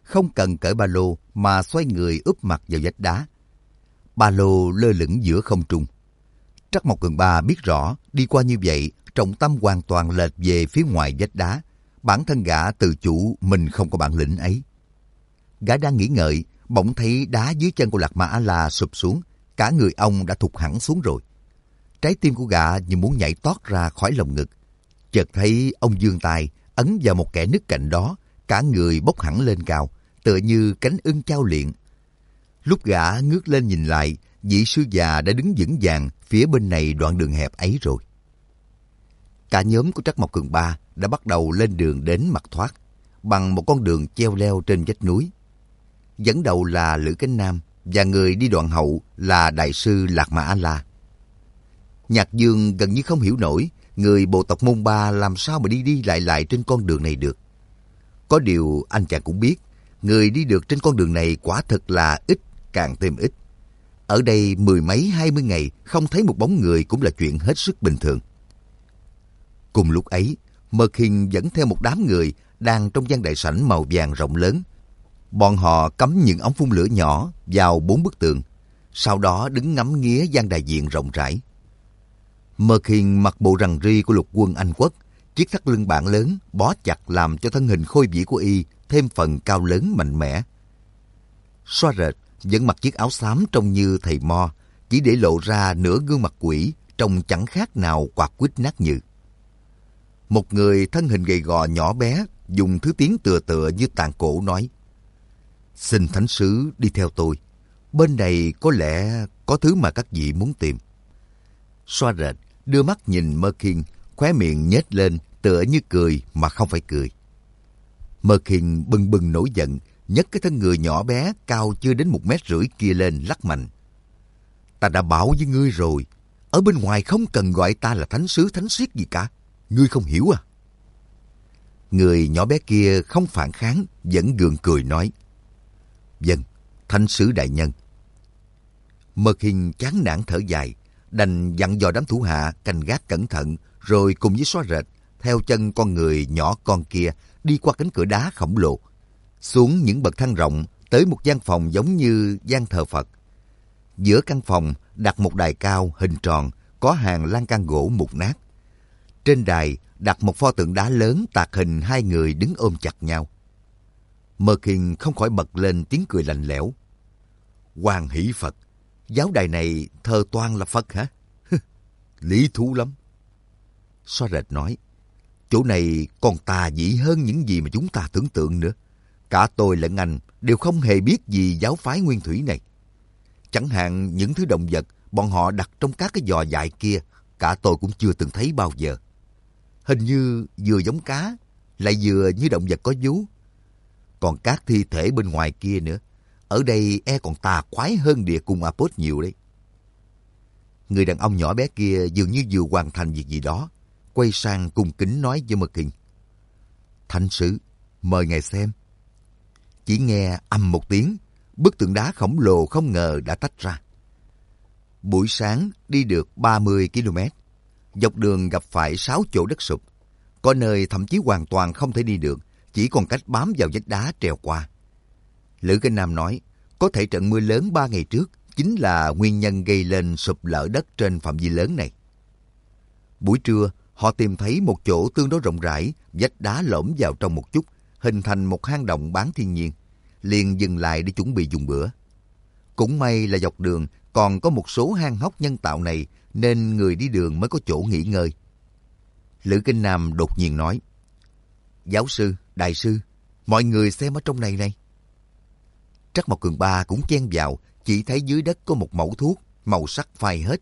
Speaker 1: không cần cởi ba lô mà xoay người úp mặt vào vách đá. Ba lô lơ lửng giữa không trung. Trắc Mộc Cường Ba biết rõ đi qua như vậy, trọng tâm hoàn toàn lệch về phía ngoài vách đá. Bản thân gã tự chủ mình không có bản lĩnh ấy. Gã đang nghĩ ngợi, bỗng thấy đá dưới chân của Lạc Ma A-la sụp xuống, cả người ông đã thụt hẳn xuống rồi. Trái tim của gã như muốn nhảy tót ra khỏi lồng ngực. Chợt thấy ông giương tay ấn vào một kẻ nứt cạnh đó, cả người bốc hẳn lên cao, tựa như cánh ưng chao liệng. Lúc gã ngước lên nhìn lại, vị sư già đã đứng vững vàng phía bên này đoạn đường hẹp ấy rồi. Cả nhóm của Trắc Mộc Cường Ba đã bắt đầu lên đường đến Mặt Thoát, bằng một con đường treo leo trên vách núi. Dẫn đầu là Lữ Cánh Nam và người đi đoạn hậu là Đại sư Lạc Ma A-la. Nhạc Dương gần như không hiểu nổi người bộ tộc Môn Ba làm sao mà đi đi lại lại trên con đường này được. Có điều anh chàng cũng biết, người đi được trên con đường này quả thật là ít, càng thêm ít. Ở đây mười mấy hai mươi ngày không thấy một bóng người cũng là chuyện hết sức bình thường. Cùng lúc ấy, Mơ Khiên dẫn theo một đám người đang trong gian đại sảnh màu vàng rộng lớn. Bọn họ cắm những ống phun lửa nhỏ vào bốn bức tường, sau đó đứng ngắm nghía gian đại diện rộng rãi. Mơ Khiên mặc bộ rằn ri của lục quân Anh quốc, chiếc thắt lưng bạn lớn bó chặt làm cho thân hình khôi vĩ của y thêm phần cao lớn mạnh mẽ. Xoa Rệt vẫn mặc chiếc áo xám trông như thầy mo, chỉ để lộ ra nửa gương mặt quỷ, trông chẳng khác nào quạt quýt nát nhừ. Một người thân hình gầy gò nhỏ bé, dùng thứ tiếng tựa tựa như tạng cổ nói: "Xin thánh sứ đi theo tôi. Bên này có lẽ có thứ mà các vị muốn tìm." Xoa Rệt đưa mắt nhìn Mơ Khiên, khóe miệng nhếch lên tựa như cười mà không phải cười. Mơ Khiên bừng bừng nổi giận, nhấc cái thân người nhỏ bé cao chưa đến một mét rưỡi kia lên lắc mạnh. "Ta đã bảo với ngươi rồi, ở bên ngoài không cần gọi ta là thánh sứ thánh siết gì cả. Ngươi không hiểu à?" Người nhỏ bé kia không phản kháng, vẫn gượng cười nói: "Vâng, thánh sứ đại nhân." Mơ Khiên chán nản thở dài, đành dặn dò đám thủ hạ canh gác cẩn thận, rồi cùng với Xoa Rệt theo chân con người nhỏ con kia đi qua cánh cửa đá khổng lồ, xuống những bậc thang rộng tới một gian phòng giống như gian thờ Phật. Giữa căn phòng đặt một đài cao hình tròn có hàng lan can gỗ mục nát. Trên đài đặt một pho tượng đá lớn tạc hình hai người đứng ôm chặt nhau. Mơ Khiên không khỏi bật lên tiếng cười lạnh lẽo: "Hoan hỷ Phật, giáo đài này thờ toan là Phật hả? Lý thú lắm." Xoa Rệt nói: "Chỗ này còn tà dị hơn những gì mà chúng ta tưởng tượng nữa. Cả tôi lẫn anh đều không hề biết gì giáo phái nguyên thủy này. Chẳng hạn những thứ động vật bọn họ đặt trong các cái giò dại kia, cả tôi cũng chưa từng thấy bao giờ. Hình như vừa giống cá, lại vừa như động vật có vú. Còn các thi thể bên ngoài kia nữa, ở đây e còn tà quái hơn địa cung Apos nhiều đấy." Người đàn ông nhỏ bé kia dường như vừa hoàn thành việc gì đó, quay sang cung kính nói với Mơ Khiên: "Thánh sứ, mời ngài xem." Chỉ nghe ầm một tiếng, bức tượng đá khổng lồ không ngờ đã tách ra. Buổi sáng đi được ba mươi ki lô mét, dọc đường gặp phải sáu chỗ đất sụp, có nơi thậm chí hoàn toàn không thể đi được, chỉ còn cách bám vào vách đá trèo qua. Lữ Cánh Nam nói, có thể trận mưa lớn ba ngày trước chính là nguyên nhân gây lên sụp lở đất trên phạm vi lớn này. Buổi trưa, họ tìm thấy một chỗ tương đối rộng rãi, vách đá lõm vào trong một chút, hình thành một hang động bán thiên nhiên, liền dừng lại để chuẩn bị dùng bữa. Cũng may là dọc đường còn có một số hang hốc nhân tạo này, nên người đi đường mới có chỗ nghỉ ngơi. Lữ Kinh Nam đột nhiên nói, giáo sư, đại sư, mọi người xem ở trong này này. Trắc Mộc Cường Ba cũng chen vào, chỉ thấy dưới đất có một mẩu thuốc, màu sắc phai hết.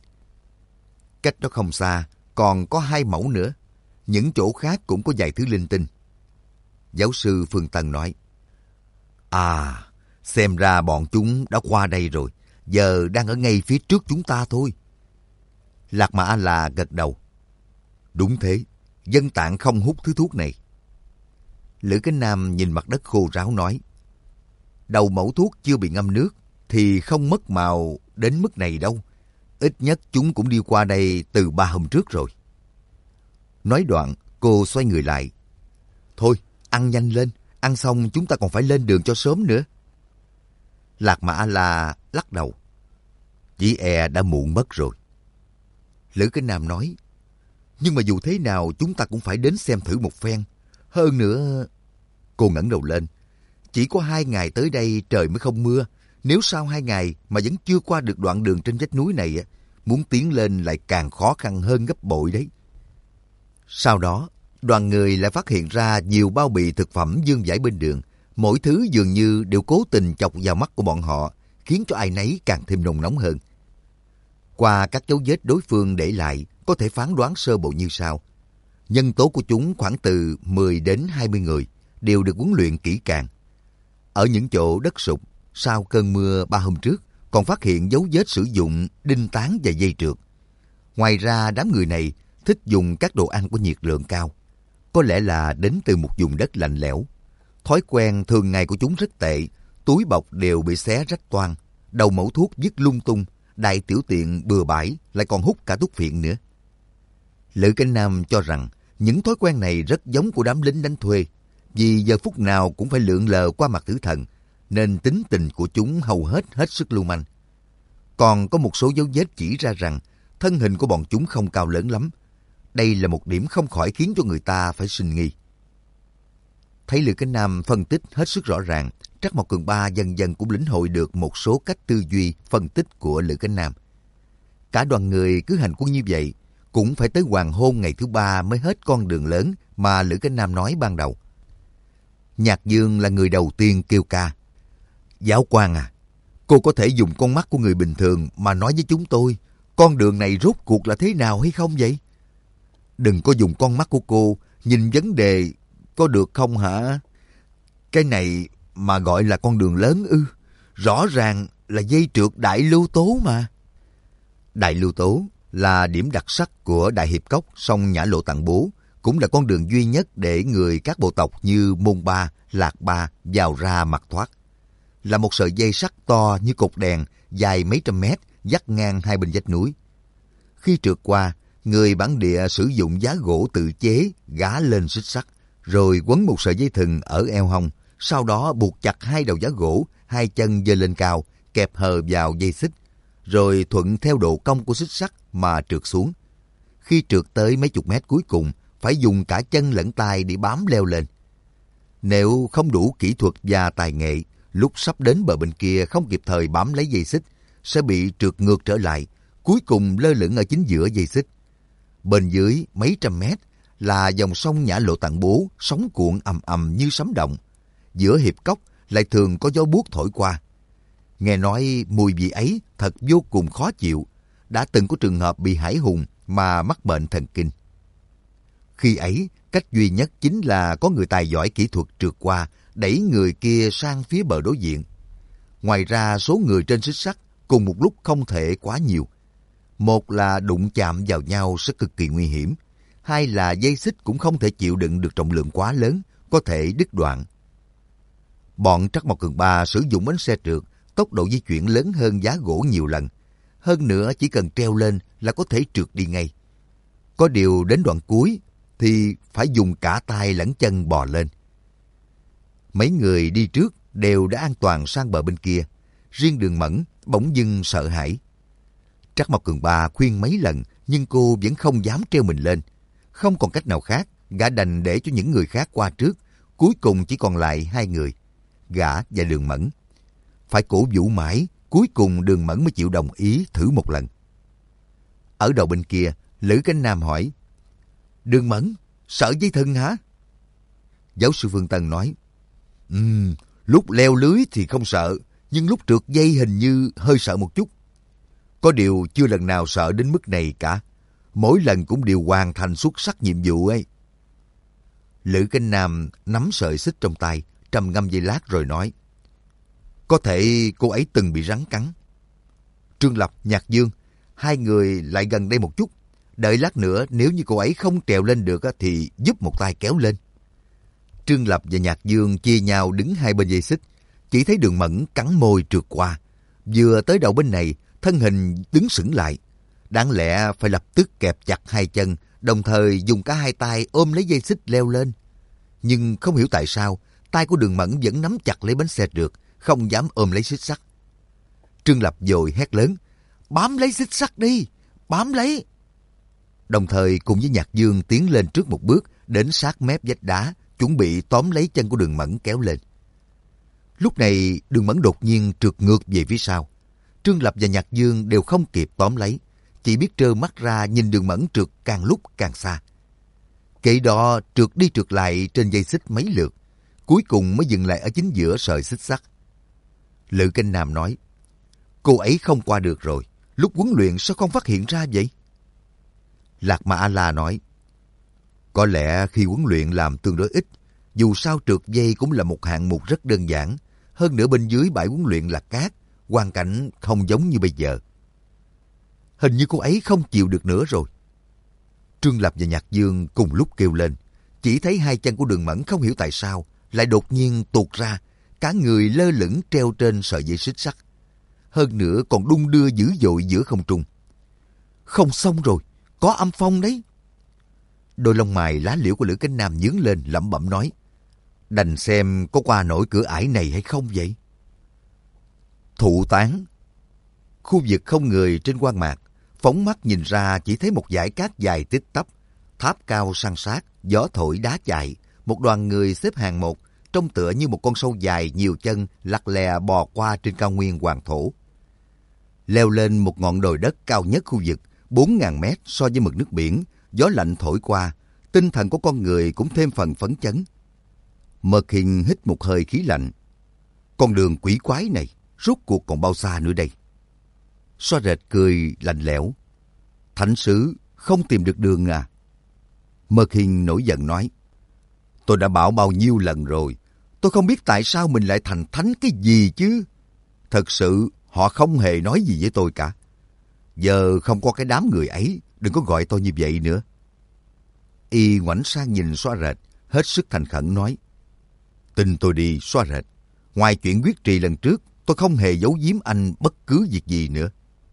Speaker 1: Cách đó không xa, còn có hai mẩu nữa. Những chỗ khác cũng có vài thứ linh tinh. Giáo sư Phương Tân nói, à, xem ra bọn chúng đã qua đây rồi, giờ đang ở ngay phía trước chúng ta thôi. Lạc Ma A-la gật đầu. Đúng thế, dân tạng không hút thứ thuốc này. Lữ Cánh Nam nhìn mặt đất khô ráo nói, đầu mẩu thuốc chưa bị ngâm nước thì không mất màu đến mức này đâu. Ít nhất chúng cũng đi qua đây từ ba hôm trước rồi. Nói đoạn, cô xoay người lại. Thôi, ăn nhanh lên, ăn xong chúng ta còn phải lên đường cho sớm nữa. Lạc Mà A-la lắc đầu. Chỉ e đã muộn mất rồi. Lữ Kính Nam nói, nhưng mà dù thế nào chúng ta cũng phải đến xem thử một phen. Hơn nữa... Cô ngẩng đầu lên. Chỉ có hai ngày tới đây trời mới không mưa. Nếu sau hai ngày mà vẫn chưa qua được đoạn đường trên vách núi này, muốn tiến lên lại càng khó khăn hơn gấp bội đấy. Sau đó, đoàn người lại phát hiện ra nhiều bao bì thực phẩm vương vãi bên đường. Mỗi thứ dường như đều cố tình chọc vào mắt của bọn họ, khiến cho ai nấy càng thêm nôn nóng hơn. Qua các dấu vết đối phương để lại, có thể phán đoán sơ bộ như sau. Nhân tố của chúng khoảng từ mười đến hai mươi người, đều được huấn luyện kỹ càng. Ở những chỗ đất sụp, sau cơn mưa ba hôm trước, còn phát hiện dấu vết sử dụng đinh tán và dây trượt. Ngoài ra, đám người này thích dùng các đồ ăn có nhiệt lượng cao. Có lẽ là đến từ một vùng đất lạnh lẽo. Thói quen thường ngày của chúng rất tệ, túi bọc đều bị xé rách toang, đầu mẩu thuốc vứt lung tung, đại tiểu tiện bừa bãi, lại còn hút cả thuốc phiện nữa. Lữ Cảnh Nam cho rằng những thói quen này rất giống của đám lính đánh thuê, vì giờ phút nào cũng phải lượn lờ qua mặt tử thần, nên tính tình của chúng hầu hết hết sức lưu manh. Còn có một số dấu vết chỉ ra rằng thân hình của bọn chúng không cao lớn lắm. Đây là một điểm không khỏi khiến cho người ta phải sinh nghi. Thấy Lữ Cảnh Nam phân tích hết sức rõ ràng, Trắc Mộc Cường Ba dần dần cũng lĩnh hội được một số cách tư duy phân tích của Lữ Cảnh Nam. Cả đoàn người cứ hành quân như vậy, cũng phải tới hoàng hôn ngày thứ ba mới hết con đường lớn mà Lữ Cảnh Nam nói ban đầu. Nhạc Dương là người đầu tiên kêu ca. Giáo quan à, cô có thể dùng con mắt của người bình thường mà nói với chúng tôi, con đường này rốt cuộc là thế nào hay không vậy? Đừng có dùng con mắt của cô nhìn vấn đề có được không hả? Cái này mà gọi là con đường lớn ư? Rõ ràng là dây trượt Đại Lưu Tố mà. Đại Lưu Tố là điểm đặc sắc của Đại Hiệp Cốc sông Nhã Lộ Tạng Bố, cũng là con đường duy nhất để người các bộ tộc như Môn Ba, Lạc Ba vào ra mặt thoát. Là một sợi dây sắt to như cột đèn, dài mấy trăm mét, dắt ngang hai bên vách núi. Khi trượt qua, người bản địa sử dụng giá gỗ tự chế gá lên xích sắt, rồi quấn một sợi dây thừng ở eo hông, sau đó buộc chặt hai đầu giá gỗ, hai chân giơ lên cao, kẹp hờ vào dây xích, rồi thuận theo độ cong của xích sắt mà trượt xuống. Khi trượt tới mấy chục mét cuối cùng, phải dùng cả chân lẫn tay để bám leo lên. Nếu không đủ kỹ thuật và tài nghệ, lúc sắp đến bờ bên kia không kịp thời bám lấy dây xích, sẽ bị trượt ngược trở lại, cuối cùng lơ lửng ở chính giữa dây xích. Bên dưới mấy trăm mét là dòng sông Nhã Lộ Tạng Bố, sóng cuộn ầm ầm như sấm động. Giữa hiệp cốc lại thường có gió buốt thổi qua. Nghe nói mùi vị ấy thật vô cùng khó chịu. Đã từng có trường hợp bị hải hùng mà mắc bệnh thần kinh. Khi ấy, cách duy nhất chính là có người tài giỏi kỹ thuật trượt qua, đẩy người kia sang phía bờ đối diện. Ngoài ra, số người trên xích sắt cùng một lúc không thể quá nhiều. Một là đụng chạm vào nhau sẽ cực kỳ nguy hiểm. Hai là dây xích cũng không thể chịu đựng được trọng lượng quá lớn, có thể đứt đoạn. Bọn Trắc Mộc Cường Ba sử dụng bánh xe trượt, tốc độ di chuyển lớn hơn giá gỗ nhiều lần. Hơn nữa chỉ cần treo lên là có thể trượt đi ngay. Có điều đến đoạn cuối thì phải dùng cả tay lẫn chân bò lên. Mấy người đi trước đều đã an toàn sang bờ bên kia. Riêng Đường Mẫn bỗng dưng sợ hãi. Trắc Mộc Cường Ba khuyên mấy lần nhưng cô vẫn không dám treo mình lên. Không còn cách nào khác, gã đành để cho những người khác qua trước. Cuối cùng chỉ còn lại hai người, gã và Đường Mẫn. Phải cổ vũ mãi, cuối cùng Đường Mẫn mới chịu đồng ý thử một lần. Ở đầu bên kia, Lữ Cảnh Nam hỏi, Đường Mẫn, sợ dây thừng hả? Giáo sư Phương Tân nói, Ừm, lúc leo lưới thì không sợ, nhưng lúc trượt dây hình như hơi sợ một chút. Có điều chưa lần nào sợ đến mức này cả. Mỗi lần cũng đều hoàn thành xuất sắc nhiệm vụ ấy. Lữ Cảnh Nam nắm sợi xích trong tay, trầm ngâm giây lát rồi nói, có thể cô ấy từng bị rắn cắn. Trương Lập, Nhạc Dương, hai người lại gần đây một chút. Đợi lát nữa nếu như cô ấy không trèo lên được thì giúp một tay kéo lên. Trương Lập và Nhạc Dương chia nhau đứng hai bên dây xích. Chỉ thấy Đường Mẫn cắn môi trượt qua. Vừa tới đầu bên này, thân hình đứng sững lại. Đáng lẽ phải lập tức kẹp chặt hai chân, đồng thời dùng cả hai tay ôm lấy dây xích leo lên. Nhưng không hiểu tại sao, tay của Đường Mẫn vẫn nắm chặt lấy bánh xe trượt, không dám ôm lấy xích sắt. Trương Lập vội hét lớn, bám lấy xích sắt đi, bám lấy. Đồng thời cùng với Nhạc Dương tiến lên trước một bước, đến sát mép vách đá, chuẩn bị tóm lấy chân của Đường Mẫn kéo lên. Lúc này Đường Mẫn đột nhiên trượt ngược về phía sau. Trương Lập và Nhạc Dương đều không kịp tóm lấy, chỉ biết trơ mắt ra nhìn Đường Mẫn trượt càng lúc càng xa. Kệ đó trượt đi trượt lại trên dây xích mấy lượt, cuối cùng mới dừng lại ở chính giữa sợi xích sắt. Lữ Canh Nam nói, cô ấy không qua được rồi, lúc huấn luyện sao không phát hiện ra vậy? Lạc Ma A-la nói, có lẽ khi huấn luyện làm tương đối ít, dù sao trượt dây cũng là một hạng mục rất đơn giản, hơn nữa bên dưới bãi huấn luyện là cát, hoàn cảnh không giống như bây giờ. Hình như cô ấy không chịu được nữa rồi. Trương Lập và Nhạc Dương cùng lúc kêu lên, chỉ thấy hai chân của Đường Mẫn không hiểu tại sao lại đột nhiên tuột ra, cả người lơ lửng treo trên sợi dây xích sắt, hơn nữa còn đung đưa dữ dội giữa không trung. Không xong rồi, có âm phong đấy. Đôi lông mày lá liễu của Lữ Cánh Nam nhướng lên lẩm bẩm nói, đành xem có qua nổi cửa ải này hay không vậy. Thụ tán. Khu vực không người trên hoang mạc, phóng mắt nhìn ra chỉ thấy một dải cát dài tít tắp, tháp cao san sát, gió thổi đá chạy, một đoàn người xếp hàng một, trông tựa như một con sâu dài nhiều chân lặt lè bò qua trên cao nguyên hoàng thổ. Leo lên một ngọn đồi đất cao nhất khu vực, bốn ngàn mét so với mực nước biển, gió lạnh thổi qua, tinh thần của con người cũng thêm phần phấn chấn. Mật Hình hít một hơi khí lạnh. Con đường quỷ quái này, rốt cuộc còn bao xa nữa đây? Xoa Rệt cười lạnh lẽo. Thánh sứ, không tìm được đường à? Mật Hình nổi giận nói, tôi đã bảo bao nhiêu lần rồi, tôi không biết tại sao mình lại thành thánh cái gì chứ. Thật sự, họ không hề nói gì với tôi cả. Giờ không có cái đám người ấy, đừng có gọi tôi như vậy nữa. Y ngoảnh sang nhìn Xoa Rệt, hết sức thành khẩn nói, tin tôi đi Xoa Rệt, ngoài chuyện quyết trì lần trước, tôi không hề giấu giếm anh bất cứ việc gì nữa.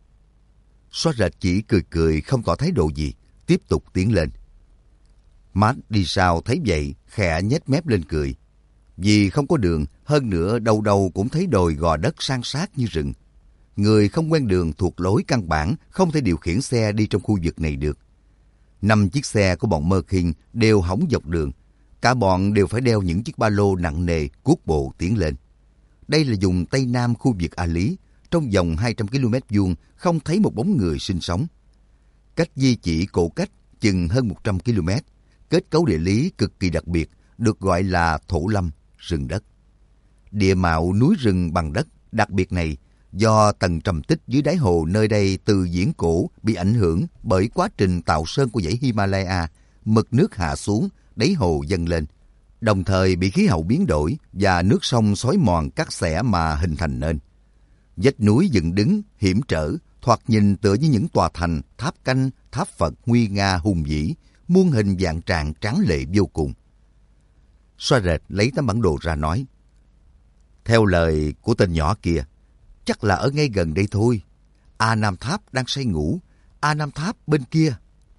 Speaker 1: Xoa Rệt chỉ cười cười không tỏ thái độ gì, tiếp tục tiến lên. Matt đi sau thấy vậy, khẽ nhếch mép lên cười. Vì không có đường, hơn nữa đâu đâu cũng thấy đồi gò đất san sát như rừng. Người không quen đường thuộc lối căn bản không thể điều khiển xe đi trong khu vực này được. Năm chiếc xe của bọn Mơ Kinh đều hỏng dọc đường. Cả bọn đều phải đeo những chiếc ba lô nặng nề cuốc bộ tiến lên. Đây là vùng Tây Nam khu vực A Lý, trong vòng hai trăm ki lô mét vuông không thấy một bóng người sinh sống. Cách di chỉ cổ cách chừng hơn một trăm ki lô mét, kết cấu địa lý cực kỳ đặc biệt, được gọi là thổ lâm, rừng đất. Địa mạo núi rừng bằng đất đặc biệt này do tầng trầm tích dưới đáy hồ nơi đây từ viễn cổ bị ảnh hưởng bởi quá trình tạo sơn của dãy Himalaya, mực nước hạ xuống, đáy hồ dâng lên, đồng thời bị khí hậu biến đổi và nước sông xói mòn cắt xẻ mà hình thành nên. Vách núi dựng đứng, hiểm trở, thoạt nhìn tựa như những tòa thành, tháp canh, tháp Phật nguy nga hùng vĩ, muôn hình vạn trạng tráng lệ vô cùng. Xoa Rệt lấy tấm bản đồ ra nói, theo lời của tên nhỏ kia, chắc là ở ngay gần đây thôi. A Nam Tháp đang say ngủ, A Nam Tháp bên kia.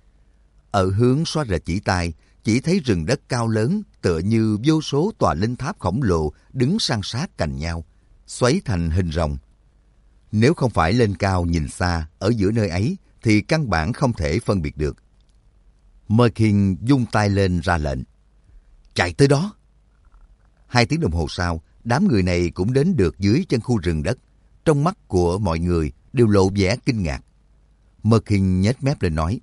Speaker 1: Ở hướng Xoa Rệt chỉ tay, chỉ thấy rừng đất cao lớn tựa như vô số tòa linh tháp khổng lồ đứng san sát cạnh nhau, xoáy thành hình rồng. Nếu không phải lên cao nhìn xa ở giữa nơi ấy thì căn bản không thể phân biệt được. Mơ Kinh vung tay lên ra lệnh, chạy tới đó. Hai tiếng đồng hồ sau, đám người này cũng đến được dưới chân khu rừng đất. Trong mắt của mọi người đều lộ vẻ kinh ngạc. Mơ Kinh nhếch mép lên nói,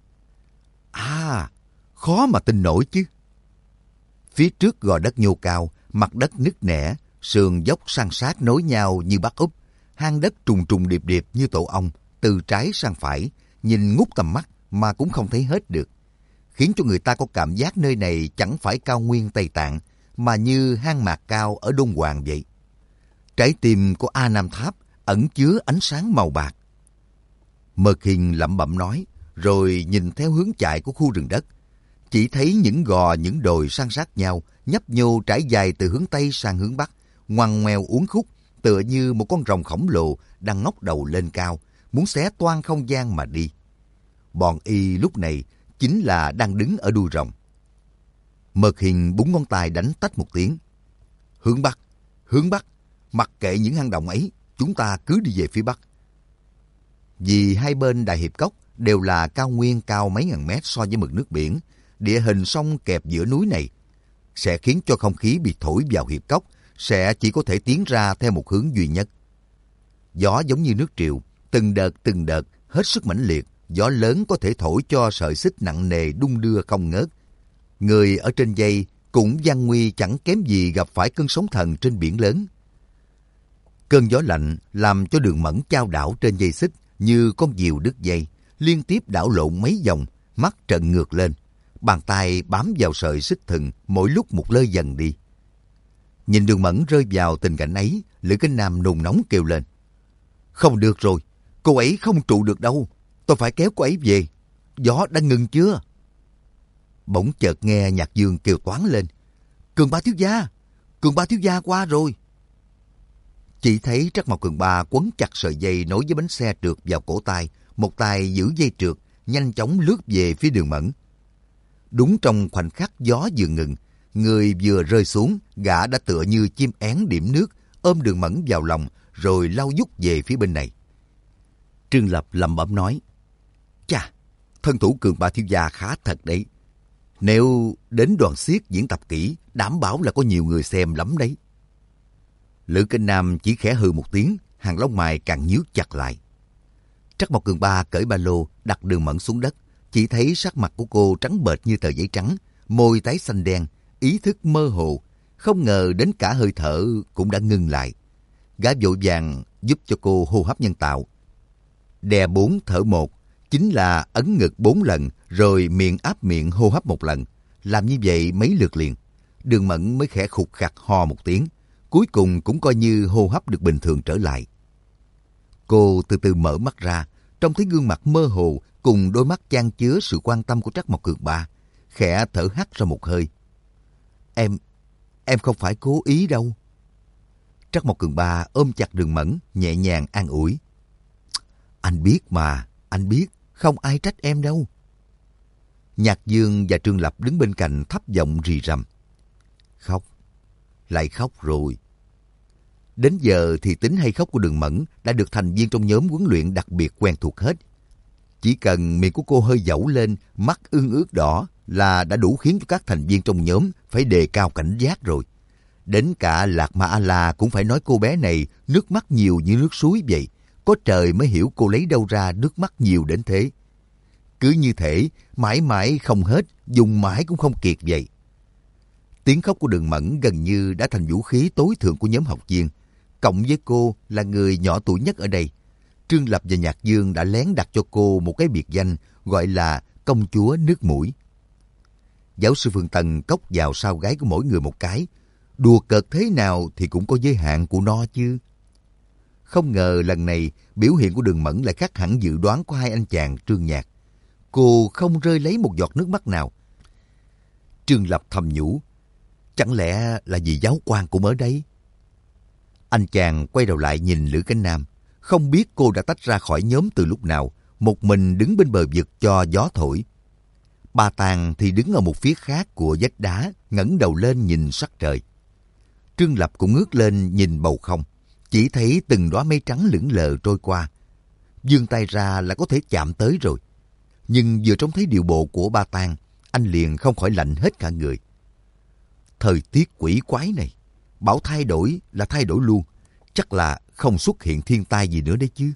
Speaker 1: à, khó mà tin nổi chứ. Phía trước gò đất nhô cao, mặt đất nứt nẻ, sườn dốc san sát nối nhau như bắt úp, hang đất trùng trùng điệp điệp như tổ ong, từ trái sang phải, nhìn ngút tầm mắt mà cũng không thấy hết được, khiến cho người ta có cảm giác nơi này chẳng phải cao nguyên Tây Tạng, mà như hang mạc cao ở Đôn Hoàng vậy. Trái tim của A Nam Tháp ẩn chứa ánh sáng màu bạc. Mơ Kinh lẩm bẩm nói, rồi nhìn theo hướng chạy của khu rừng đất. Chỉ thấy những gò, những đồi san sát nhau, nhấp nhô trải dài từ hướng Tây sang hướng Bắc, ngoằn ngoèo uốn khúc, tựa như một con rồng khổng lồ đang ngóc đầu lên cao, muốn xé toang không gian mà đi. Bọn y lúc này chính là đang đứng ở đuôi rồng. Mật Hình búng ngón tay đánh tách một tiếng. Hướng Bắc, hướng Bắc, mặc kệ những hang động ấy, chúng ta cứ đi về phía Bắc. Vì hai bên Đại Hiệp Cốc đều là cao nguyên cao mấy ngàn mét so với mực nước biển, địa hình sông kẹp giữa núi này sẽ khiến cho không khí bị thổi vào Hiệp Cốc sẽ chỉ có thể tiến ra theo một hướng duy nhất. Gió giống như nước triều, từng đợt từng đợt, hết sức mãnh liệt, gió lớn có thể thổi cho sợi xích nặng nề đung đưa không ngớt. Người ở trên dây cũng gian nguy chẳng kém gì gặp phải cơn sóng thần trên biển lớn. Cơn gió lạnh làm cho Đường Mẫn chao đảo trên dây xích như con diều đứt dây, liên tiếp đảo lộn mấy vòng, mắt trợn ngược lên. Bàn tay bám vào sợi xích thừng mỗi lúc một lơi dần đi. Nhìn Đường Mẫn rơi vào tình cảnh ấy, Lữ Kinh Nam nôn nóng kêu lên. Không được rồi, cô ấy không trụ được đâu. Tôi phải kéo cô ấy về. Gió đã ngừng chưa? Bỗng chợt nghe Nhạc Dương kêu toáng lên. Cường Ba thiếu gia, Cường Ba thiếu gia qua rồi. Chỉ thấy Trắc Mộc Cường Ba quấn chặt sợi dây nối với bánh xe trượt vào cổ tay, một tay giữ dây trượt, nhanh chóng lướt về phía Đường Mẫn. Đúng trong khoảnh khắc gió vừa ngừng, người vừa rơi xuống, gã đã tựa như chim én điểm nước, ôm Đường Mẫn vào lòng, rồi lao vút về phía bên này. Trương Lập lẩm bẩm nói, chà, thân thủ Cường Ba thiếu gia khá thật đấy. Nếu đến đoàn xiếc diễn tập kỹ, đảm bảo là có nhiều người xem lắm đấy. Lữ Kinh Nam chỉ khẽ hừ một tiếng, hàng lông mày càng nhíu chặt lại. Trắc Mộc Cường Ba cởi ba lô, đặt Đường Mẫn xuống đất. Chỉ thấy sắc mặt của cô trắng bệch như tờ giấy trắng, môi tái xanh đen, ý thức mơ hồ. Không ngờ đến cả hơi thở cũng đã ngưng lại. Gã vội vàng giúp cho cô hô hấp nhân tạo. Đè bốn thở một, chính là ấn ngực bốn lần, rồi miệng áp miệng hô hấp một lần. Làm như vậy mấy lượt liền, Đường Mẫn mới khẽ khục khặc ho một tiếng. Cuối cùng cũng coi như hô hấp được bình thường trở lại. Cô từ từ mở mắt ra, trông thấy gương mặt mơ hồ cùng đôi mắt chan chứa sự quan tâm của Trắc Mộc Cường Ba, khẽ thở hắt ra một hơi. Em, em không phải cố ý đâu. Trắc Mộc Cường Ba ôm chặt Đường Mẫn, nhẹ nhàng an ủi. Anh biết mà, anh biết, không ai trách em đâu. Nhạc Dương và Trương Lập đứng bên cạnh thấp giọng rì rầm. Khóc, lại khóc rồi. Đến giờ thì tính hay khóc của Đường Mẫn đã được thành viên trong nhóm huấn luyện đặc biệt quen thuộc hết. Chỉ cần miệng của cô hơi dẩu lên, mắt ương ướt đỏ là đã đủ khiến cho các thành viên trong nhóm phải đề cao cảnh giác rồi. Đến cả Lạc Ma A-la cũng phải nói cô bé này nước mắt nhiều như nước suối vậy. Có trời mới hiểu cô lấy đâu ra nước mắt nhiều đến thế. Cứ như thể mãi mãi không hết, dùng mãi cũng không kiệt vậy. Tiếng khóc của Đường Mẫn gần như đã thành vũ khí tối thượng của nhóm học viên. Cộng với cô là người nhỏ tuổi nhất ở đây, Trương Lập và Nhạc Dương đã lén đặt cho cô một cái biệt danh gọi là công chúa nước mũi. Giáo sư Phương Tần cốc vào sau gáy của mỗi người một cái. Đùa cợt thế nào thì cũng có giới hạn của nó chứ. Không ngờ lần này biểu hiện của Đường Mẫn lại khác hẳn dự đoán của hai anh chàng Trương Nhạc. Cô không rơi lấy một giọt nước mắt nào. Trương Lập thầm nhủ, chẳng lẽ là vì giáo quan cũng ở đây? Anh chàng quay đầu lại nhìn Lữ Cánh Nam. Không biết cô đã tách ra khỏi nhóm từ lúc nào, một mình đứng bên bờ vực cho gió thổi. Ba Tàng thì đứng ở một phía khác của vách đá, ngẩng đầu lên nhìn sắc trời. Trương Lập cũng ngước lên nhìn bầu không, chỉ thấy từng đóa mây trắng lững lờ trôi qua. Vươn tay ra là có thể chạm tới rồi. Nhưng vừa trông thấy điệu bộ của Ba Tàng, anh liền không khỏi lạnh hết cả người. Thời tiết quỷ quái này, bảo thay đổi là thay đổi luôn, chắc là không xuất hiện thiên tai gì nữa đấy chứ.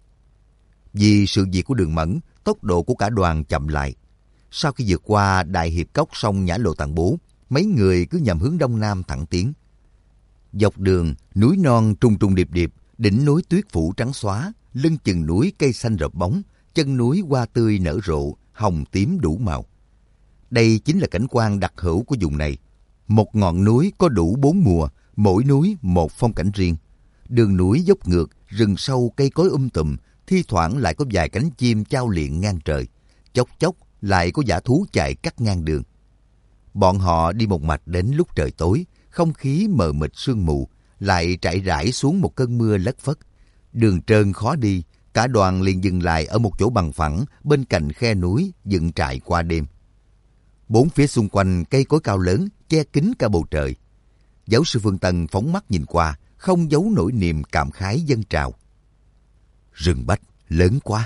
Speaker 1: Vì sự việc của Đường Mẫn, tốc độ của cả đoàn chậm lại. Sau khi vượt qua Đại Hiệp Cốc sông Nhã Lộ Tạng Bố, mấy người cứ nhằm hướng đông nam thẳng tiến. Dọc đường, núi non trùng trùng điệp điệp, đỉnh núi tuyết phủ trắng xóa, lưng chừng núi cây xanh rợp bóng, chân núi hoa tươi nở rộ, hồng tím đủ màu. Đây chính là cảnh quan đặc hữu của vùng này. Một ngọn núi có đủ bốn mùa, mỗi núi một phong cảnh riêng. Đường núi dốc ngược, rừng sâu cây cối um tùm, thi thoảng lại có vài cánh chim chao liệng ngang trời. Chốc chốc lại có dã thú chạy cắt ngang đường. Bọn họ đi một mạch đến lúc trời tối, không khí mờ mịt sương mù, lại trải rải xuống một cơn mưa lất phất. Đường trơn khó đi, cả đoàn liền dừng lại ở một chỗ bằng phẳng bên cạnh khe núi dựng trại qua đêm. Bốn phía xung quanh cây cối cao lớn che kín cả bầu trời. Giáo sư Phương Tân phóng mắt nhìn qua, không giấu nổi niềm cảm khái dâng trào. Rừng bách lớn quá.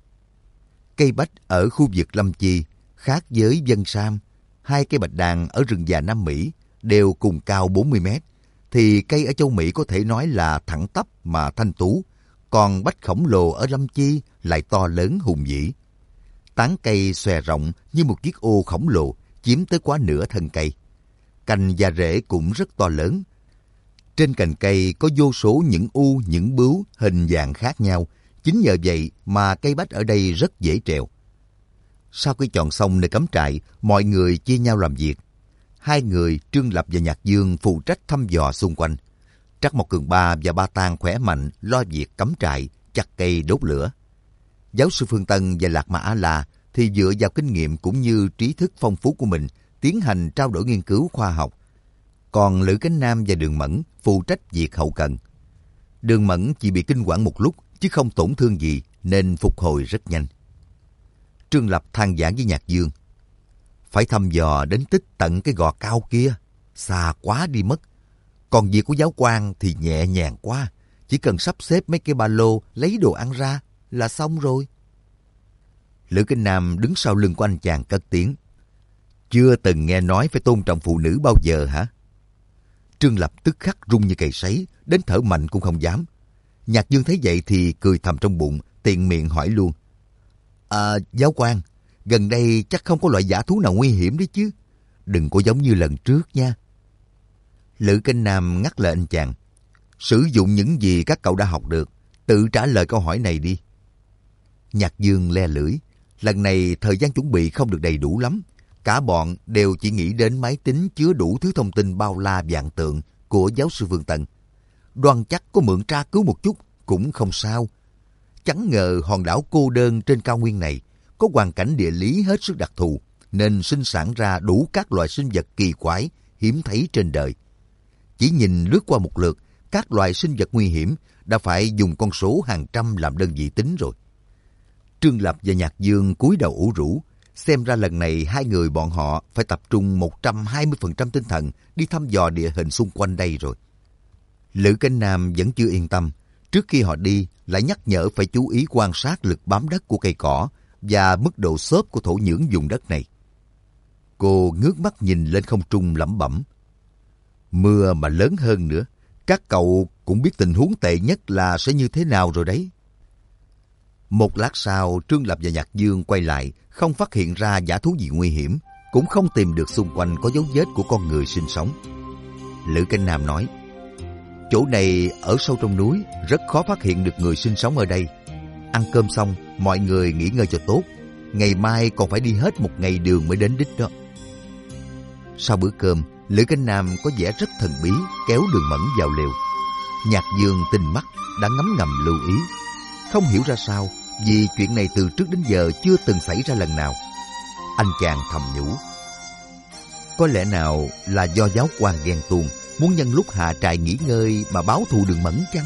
Speaker 1: Cây bách ở khu vực Lâm Chi khác với Vân Sam. Hai cây bạch đàn ở rừng già Nam Mỹ đều cùng cao bốn mươi mét, thì cây ở châu Mỹ có thể nói là thẳng tắp mà thanh tú, còn bách khổng lồ ở Lâm Chi lại to lớn hùng vĩ. Tán cây xòe rộng như một chiếc ô khổng lồ, chiếm tới quá nửa thân cây. Cành và rễ cũng rất to lớn. Trên cành cây có vô số những u, những bướu, hình dạng khác nhau. Chính nhờ vậy mà cây bách ở đây rất dễ trèo. Sau khi chọn xong nơi cắm trại, mọi người chia nhau làm việc. Hai người, Trương Lập và Nhạc Dương, phụ trách thăm dò xung quanh. Trắc Mộc Cường Ba và Ba Tang khỏe mạnh lo việc cắm trại, chặt cây đốt lửa. Giáo sư Phương Tân và Lạc Ma A-la thì dựa vào kinh nghiệm cũng như trí thức phong phú của mình tiến hành trao đổi nghiên cứu khoa học. Còn Lữ Cánh Nam và Đường Mẫn phụ trách việc hậu cần. Đường Mẫn chỉ bị kinh quản một lúc chứ không tổn thương gì nên phục hồi rất nhanh. Trương Lập than vãn với Nhạc Dương. Phải thăm dò đến tích tận cái gò cao kia, xa quá đi mất. Còn việc của giáo quan thì nhẹ nhàng quá, chỉ cần sắp xếp mấy cái ba lô lấy đồ ăn ra là xong rồi. Lữ Kinh Nam đứng sau lưng của anh chàng cất tiếng. Chưa từng nghe nói phải tôn trọng phụ nữ bao giờ hả? Trương Lập tức khắc run như cầy sấy, đến thở mạnh cũng không dám. Nhạc Dương thấy vậy thì cười thầm trong bụng, tiện miệng hỏi luôn. À, giáo quan, gần đây chắc không có loại dã thú nào nguy hiểm đấy chứ. Đừng có giống như lần trước nha. Lữ Kinh Nam ngắt lời anh chàng. Sử dụng những gì các cậu đã học được, tự trả lời câu hỏi này đi. Nhạc Dương le lưỡi. Lần này thời gian chuẩn bị không được đầy đủ lắm. Cả bọn đều chỉ nghĩ đến máy tính chứa đủ thứ thông tin bao la vạn tượng của giáo sư Phương Tân. Đoan chắc có mượn tra cứu một chút cũng không sao. Chẳng ngờ hòn đảo cô đơn trên cao nguyên này có hoàn cảnh địa lý hết sức đặc thù, nên sinh sản ra đủ các loại sinh vật kỳ quái hiếm thấy trên đời. Chỉ nhìn lướt qua một lượt, các loài sinh vật nguy hiểm đã phải dùng con số hàng trăm làm đơn vị tính rồi. Trương Lập và Nhạc Dương cúi đầu ủ rũ. Xem ra lần này hai người bọn họ phải tập trung một trăm hai mươi phần trăm tinh thần đi thăm dò địa hình xung quanh đây rồi. Lữ Cánh Nam vẫn chưa yên tâm. Trước khi họ đi, lại nhắc nhở phải chú ý quan sát lực bám đất của cây cỏ và mức độ xốp của thổ nhưỡng vùng đất này. Cô ngước mắt nhìn lên không trung lẩm bẩm. Mưa mà lớn hơn nữa, các cậu cũng biết tình huống tệ nhất là sẽ như thế nào rồi đấy. Một lát sau, Trương Lập và Nhạc Dương quay lại, không phát hiện ra dã thú gì nguy hiểm, cũng không tìm được xung quanh có dấu vết của con người sinh sống. Lữ Cánh Nam nói, chỗ này ở sâu trong núi, rất khó phát hiện được người sinh sống ở đây. Ăn cơm xong, mọi người nghỉ ngơi cho tốt. Ngày mai còn phải đi hết một ngày đường mới đến đích đó. Sau bữa cơm, Lữ Cánh Nam có vẻ rất thần bí, kéo Đường Mẫn vào lều. Nhạc Dương tinh mắt, đã ngấm ngầm lưu ý. Không hiểu ra sao, vì chuyện này từ trước đến giờ chưa từng xảy ra lần nào. Anh chàng thầm nhủ. Có lẽ nào là do giáo quan ghen tuông, muốn nhân lúc hạ trại nghỉ ngơi mà báo thù Đường Mẫn chăng?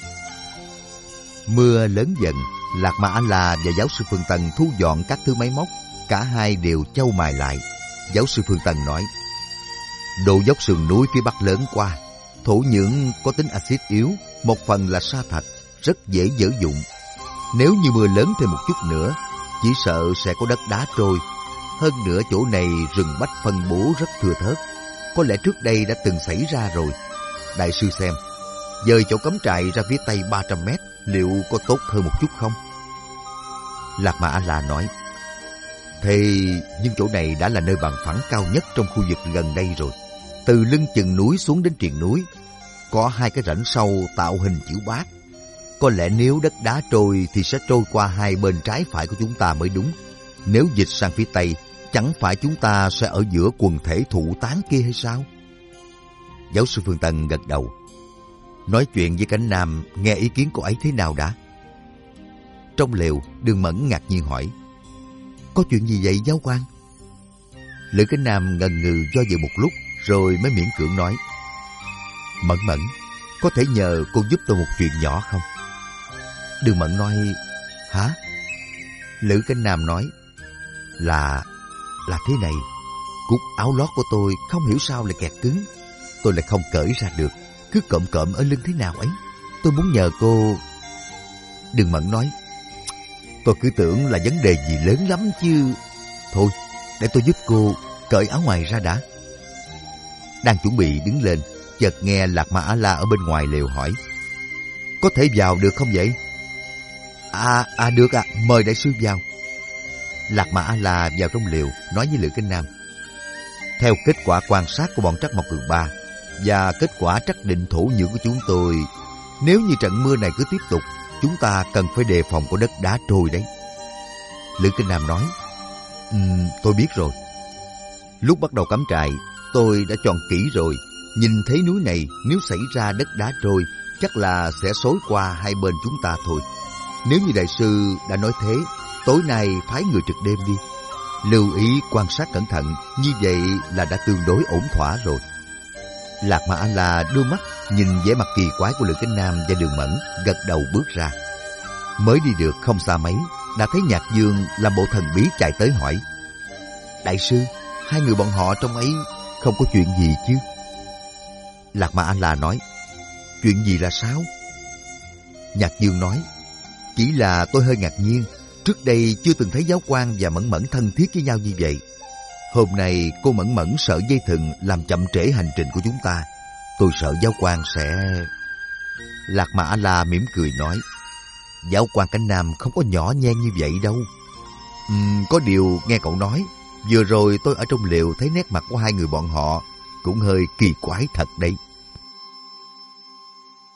Speaker 1: Mưa lớn dần, Lạc Ma A-la và giáo sư Phương Tân thu dọn các thứ máy móc. Cả hai đều chau mày lại. Giáo sư Phương Tân nói, độ dốc sườn núi phía bắc lớn quá, thổ nhưỡng có tính axit yếu, một phần là sa thạch, rất dễ dở dụng. Nếu như mưa lớn thêm một chút nữa, chỉ sợ sẽ có đất đá trôi. Hơn nữa chỗ này rừng bách phân bố rất thưa thớt, có lẽ trước đây đã từng xảy ra rồi. Đại sư xem, dời chỗ cắm trại ra phía tây ba trăm mét, liệu có tốt hơn một chút không? Lạc Ma A-la nói, thì nhưng chỗ này đã là nơi bằng phẳng cao nhất trong khu vực gần đây rồi. Từ lưng chừng núi xuống đến triền núi, có hai cái rãnh sâu tạo hình chữ bát. Có lẽ nếu đất đá trôi thì sẽ trôi qua hai bên trái phải của chúng ta mới đúng. Nếu dịch sang phía tây, chẳng phải chúng ta sẽ ở giữa quần thể thụ tán kia hay sao? Giáo sư Phương Tân gật đầu. Nói chuyện với Cánh Nam, nghe ý kiến cô ấy thế nào đã? Trong lều, Đường Mẫn ngạc nhiên hỏi, có chuyện gì vậy giáo quan? Lữ Cánh Nam ngần ngừ do dự một lúc, rồi mới miễn cưỡng nói, Mẫn Mẫn, có thể nhờ cô giúp tôi một chuyện nhỏ không? Đường Mẫn nói, hả? Lữ Cánh Nam nói, là, là thế này, cúc áo lót của tôi không hiểu sao lại kẹt cứng. tôi lại không cởi ra được, cứ cộm cộm ở lưng thế nào ấy. Tôi muốn nhờ cô... Đường Mẫn nói, tôi cứ tưởng là vấn đề gì lớn lắm chứ. Thôi, để tôi giúp cô cởi áo ngoài ra đã. Đang chuẩn bị đứng lên, chợt nghe Lạc Ma A-la ở bên ngoài lều hỏi, có thể vào được không vậy? À, à được ạ, à, mời đại sư vào. Lạc Ma A-la vào trong lều, nói với Lữ Kinh Nam, theo kết quả quan sát của bọn Trắc Mộc Cường Ba và kết quả trắc định thổ nhưỡng của chúng tôi, nếu như trận mưa này cứ tiếp tục, chúng ta cần phải đề phòng có đất đá trôi đấy. Lữ Kinh Nam nói, um, tôi biết rồi. Lúc bắt đầu cắm trại, tôi đã chọn kỹ rồi. Nhìn thấy núi này, nếu xảy ra đất đá trôi, chắc là sẽ xối qua hai bên chúng ta thôi. Nếu như đại sư đã nói thế, tối nay phái người trực đêm đi. Lưu ý quan sát cẩn thận, như vậy là đã tương đối ổn thỏa rồi. Lạc Ma A-la đưa mắt nhìn vẻ mặt kỳ quái của Lữ Kính Nam và Đường Mẫn, gật đầu bước ra. Mới đi được không xa mấy, đã thấy Nhạc Dương làm bộ thần bí chạy tới hỏi, đại sư, hai người bọn họ trong ấy không có chuyện gì chứ? Lạc Ma A-la nói, chuyện gì là sao? Nhạc Dương nói, chỉ là tôi hơi ngạc nhiên, trước đây chưa từng thấy Giáo Quan và Mẫn Mẫn thân thiết với nhau như vậy. Hôm nay cô Mẫn Mẫn sợ dây thừng làm chậm trễ hành trình của chúng ta. Tôi sợ Giáo Quan sẽ... Lạc Ma A-la mỉm cười nói, Giáo Quan Cánh Nam không có nhỏ nhen như vậy đâu. Uhm, có điều nghe cậu nói, vừa rồi tôi ở trong lều thấy nét mặt của hai người bọn họ cũng hơi kỳ quái thật đấy.